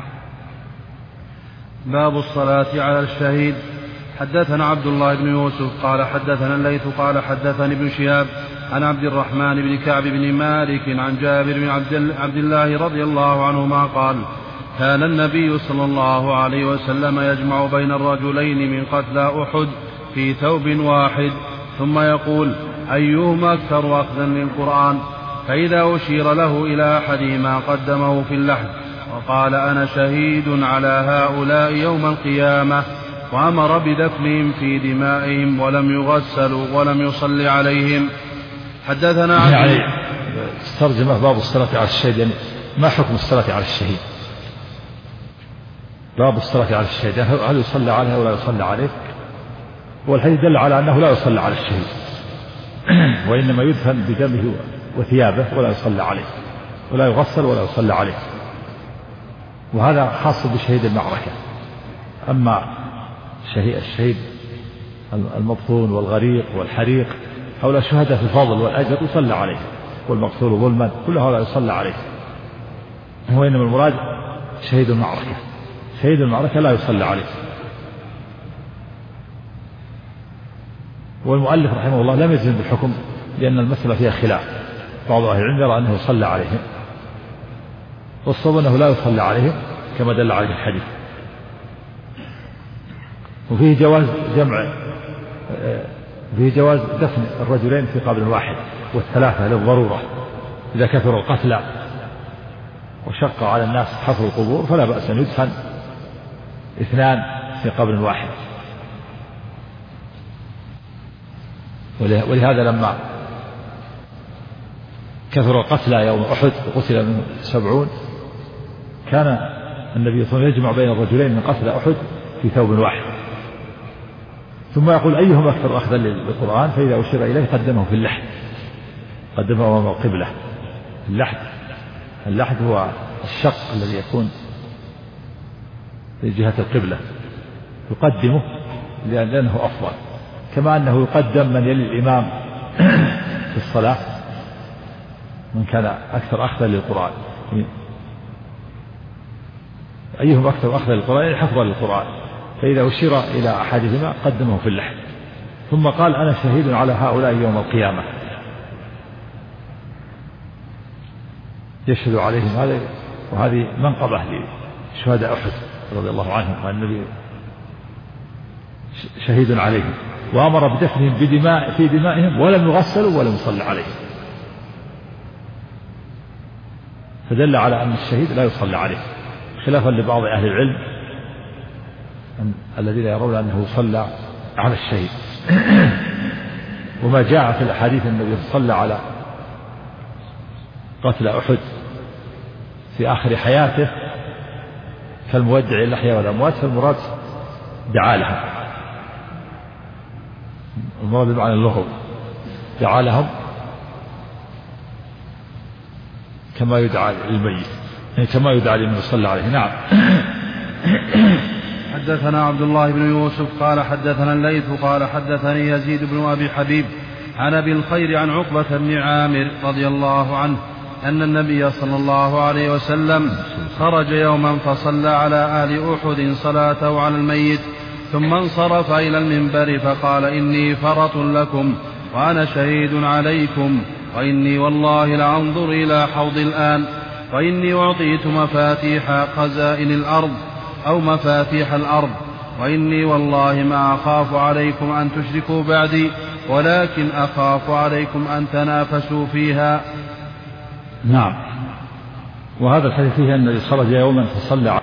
باب الصلاة على الشهيد. حدثنا عبد الله بن يوسف قال حدثنا الليث قال حدثني ابن شهاب عن عبد الرحمن بن كعب بن مالك عن جابر بن عبد الله رضي الله عنهما قال كان النبي صلى الله عليه وسلم يجمع بين الرجلين من قتلى أحد في ثوب واحد، ثم يقول أيهما أكثر أخذا للقرآن، فإذا أشير له إلى أحدهما قدمه في اللحد وقال أنا شهيد على هؤلاء يوم القيامة، وأمر بدفنهم في دمائهم ولم يغسلوا ولم يصلي عليهم. حدثنا يعني ترجمة باب الصلاة على الشهيد، يعني ما حكم الصلاة على الشهيد؟ باب الصلاة على الشهيد هل يصلى عليه ولا يصلى عليه؟ والحديث دل على أنه لا يصلى على الشهيد، وإنما يدفن بدمه وثيابه ولا يصلى عليه، ولا يغسل ولا يصلى عليه، وهذا خاص بشهيد المعركة. أما الشهيد المبطون والغريق والحريق هؤلاء شهداء في الفضل والأجر يصلى عليه، والمقتول ظلما كل هذا يصلى عليه، وإنما المراد شهيد المعركة، شهيد المعركة لا يصلى عليه. والمؤلف رحمه الله لم يجزم بالحكم لأن المسألة فيها خلاف، بعض أهل العلم يرى أنه يصلى عليهم، والصواب أنه لا يصلى عليهم كما دل عليه الحديث. وفيه جواز دفن الرجلين في قبر واحد والثلاثة للضرورة إذا كثر القتلى وشق على الناس حفر القبور، فلا بأس أن يدفن اثنان في قبر واحد. ولهذا لما كثر القتلى يوم أحد وقتل منهم 70 كان النبي صلى الله عليه وسلم يجمع بين الرجلين من قتلى أحد في ثوب واحد، ثم يقول أيهم أكثر أخذا للقرآن، فإذا أشير إليه قدمه في اللحد، قدمه أمام القبلة. اللحد هو الشق الذي يكون في جهة القبلة يقدمه لأنه أفضل، كما أنه يقدم من يلي الإمام في الصلاة من كان أكثر أخذا للقرآن، أيهم أكثر أخذا للقرآن يعني حفظا للقرآن، فإذا أشير إلى أحدهما قدمه في اللحد. ثم قال أنا شهيد على هؤلاء يوم القيامة، يشهد عليهم هذا، وهذه منقبة لشهداء أحد رضي الله عنهم، والنبي شهيد عليهم، وأمر بدفنهم في دمائهم ولم يغسلوا ولم يصلى عليهم، فدل على أن الشهيد لا يصلى عليه، خلافا لبعض أهل العلم الذين يرون أنه صلى على الشهيد. وما جاء في الأحاديث النبي صلى على قتل أحد في آخر حياته كالمودع الأحياء والأموات، فالمراد دعا لهم، المراد بمعنى اللغو، دعا لهم كما يدعى للميت، كما يدعى لمن صلى عليه. نعم. حدثنا عبد الله بن يوسف قال حدثنا الليث قال حدثني يزيد بن أبي حبيب عن أبي الخير عن عقبة بن عامر رضي الله عنه أن النبي صلى الله عليه وسلم خرج يوما فصلى على آل أحد صلاته على الميت، ثم انصرف إلى المنبر فقال إني فرط لكم وأنا شهيد عليكم، وإني والله لأنظر إلى حوض الآن، وإني أعطيت مفاتيح خزائن الأرض أو مفاتيح الأرض، وإني والله ما أخاف عليكم أن تشركوا بعدي، ولكن أخاف عليكم أن تنافسوا فيها. نعم. وهذا الحديث فيه أن خرج يوما فصلى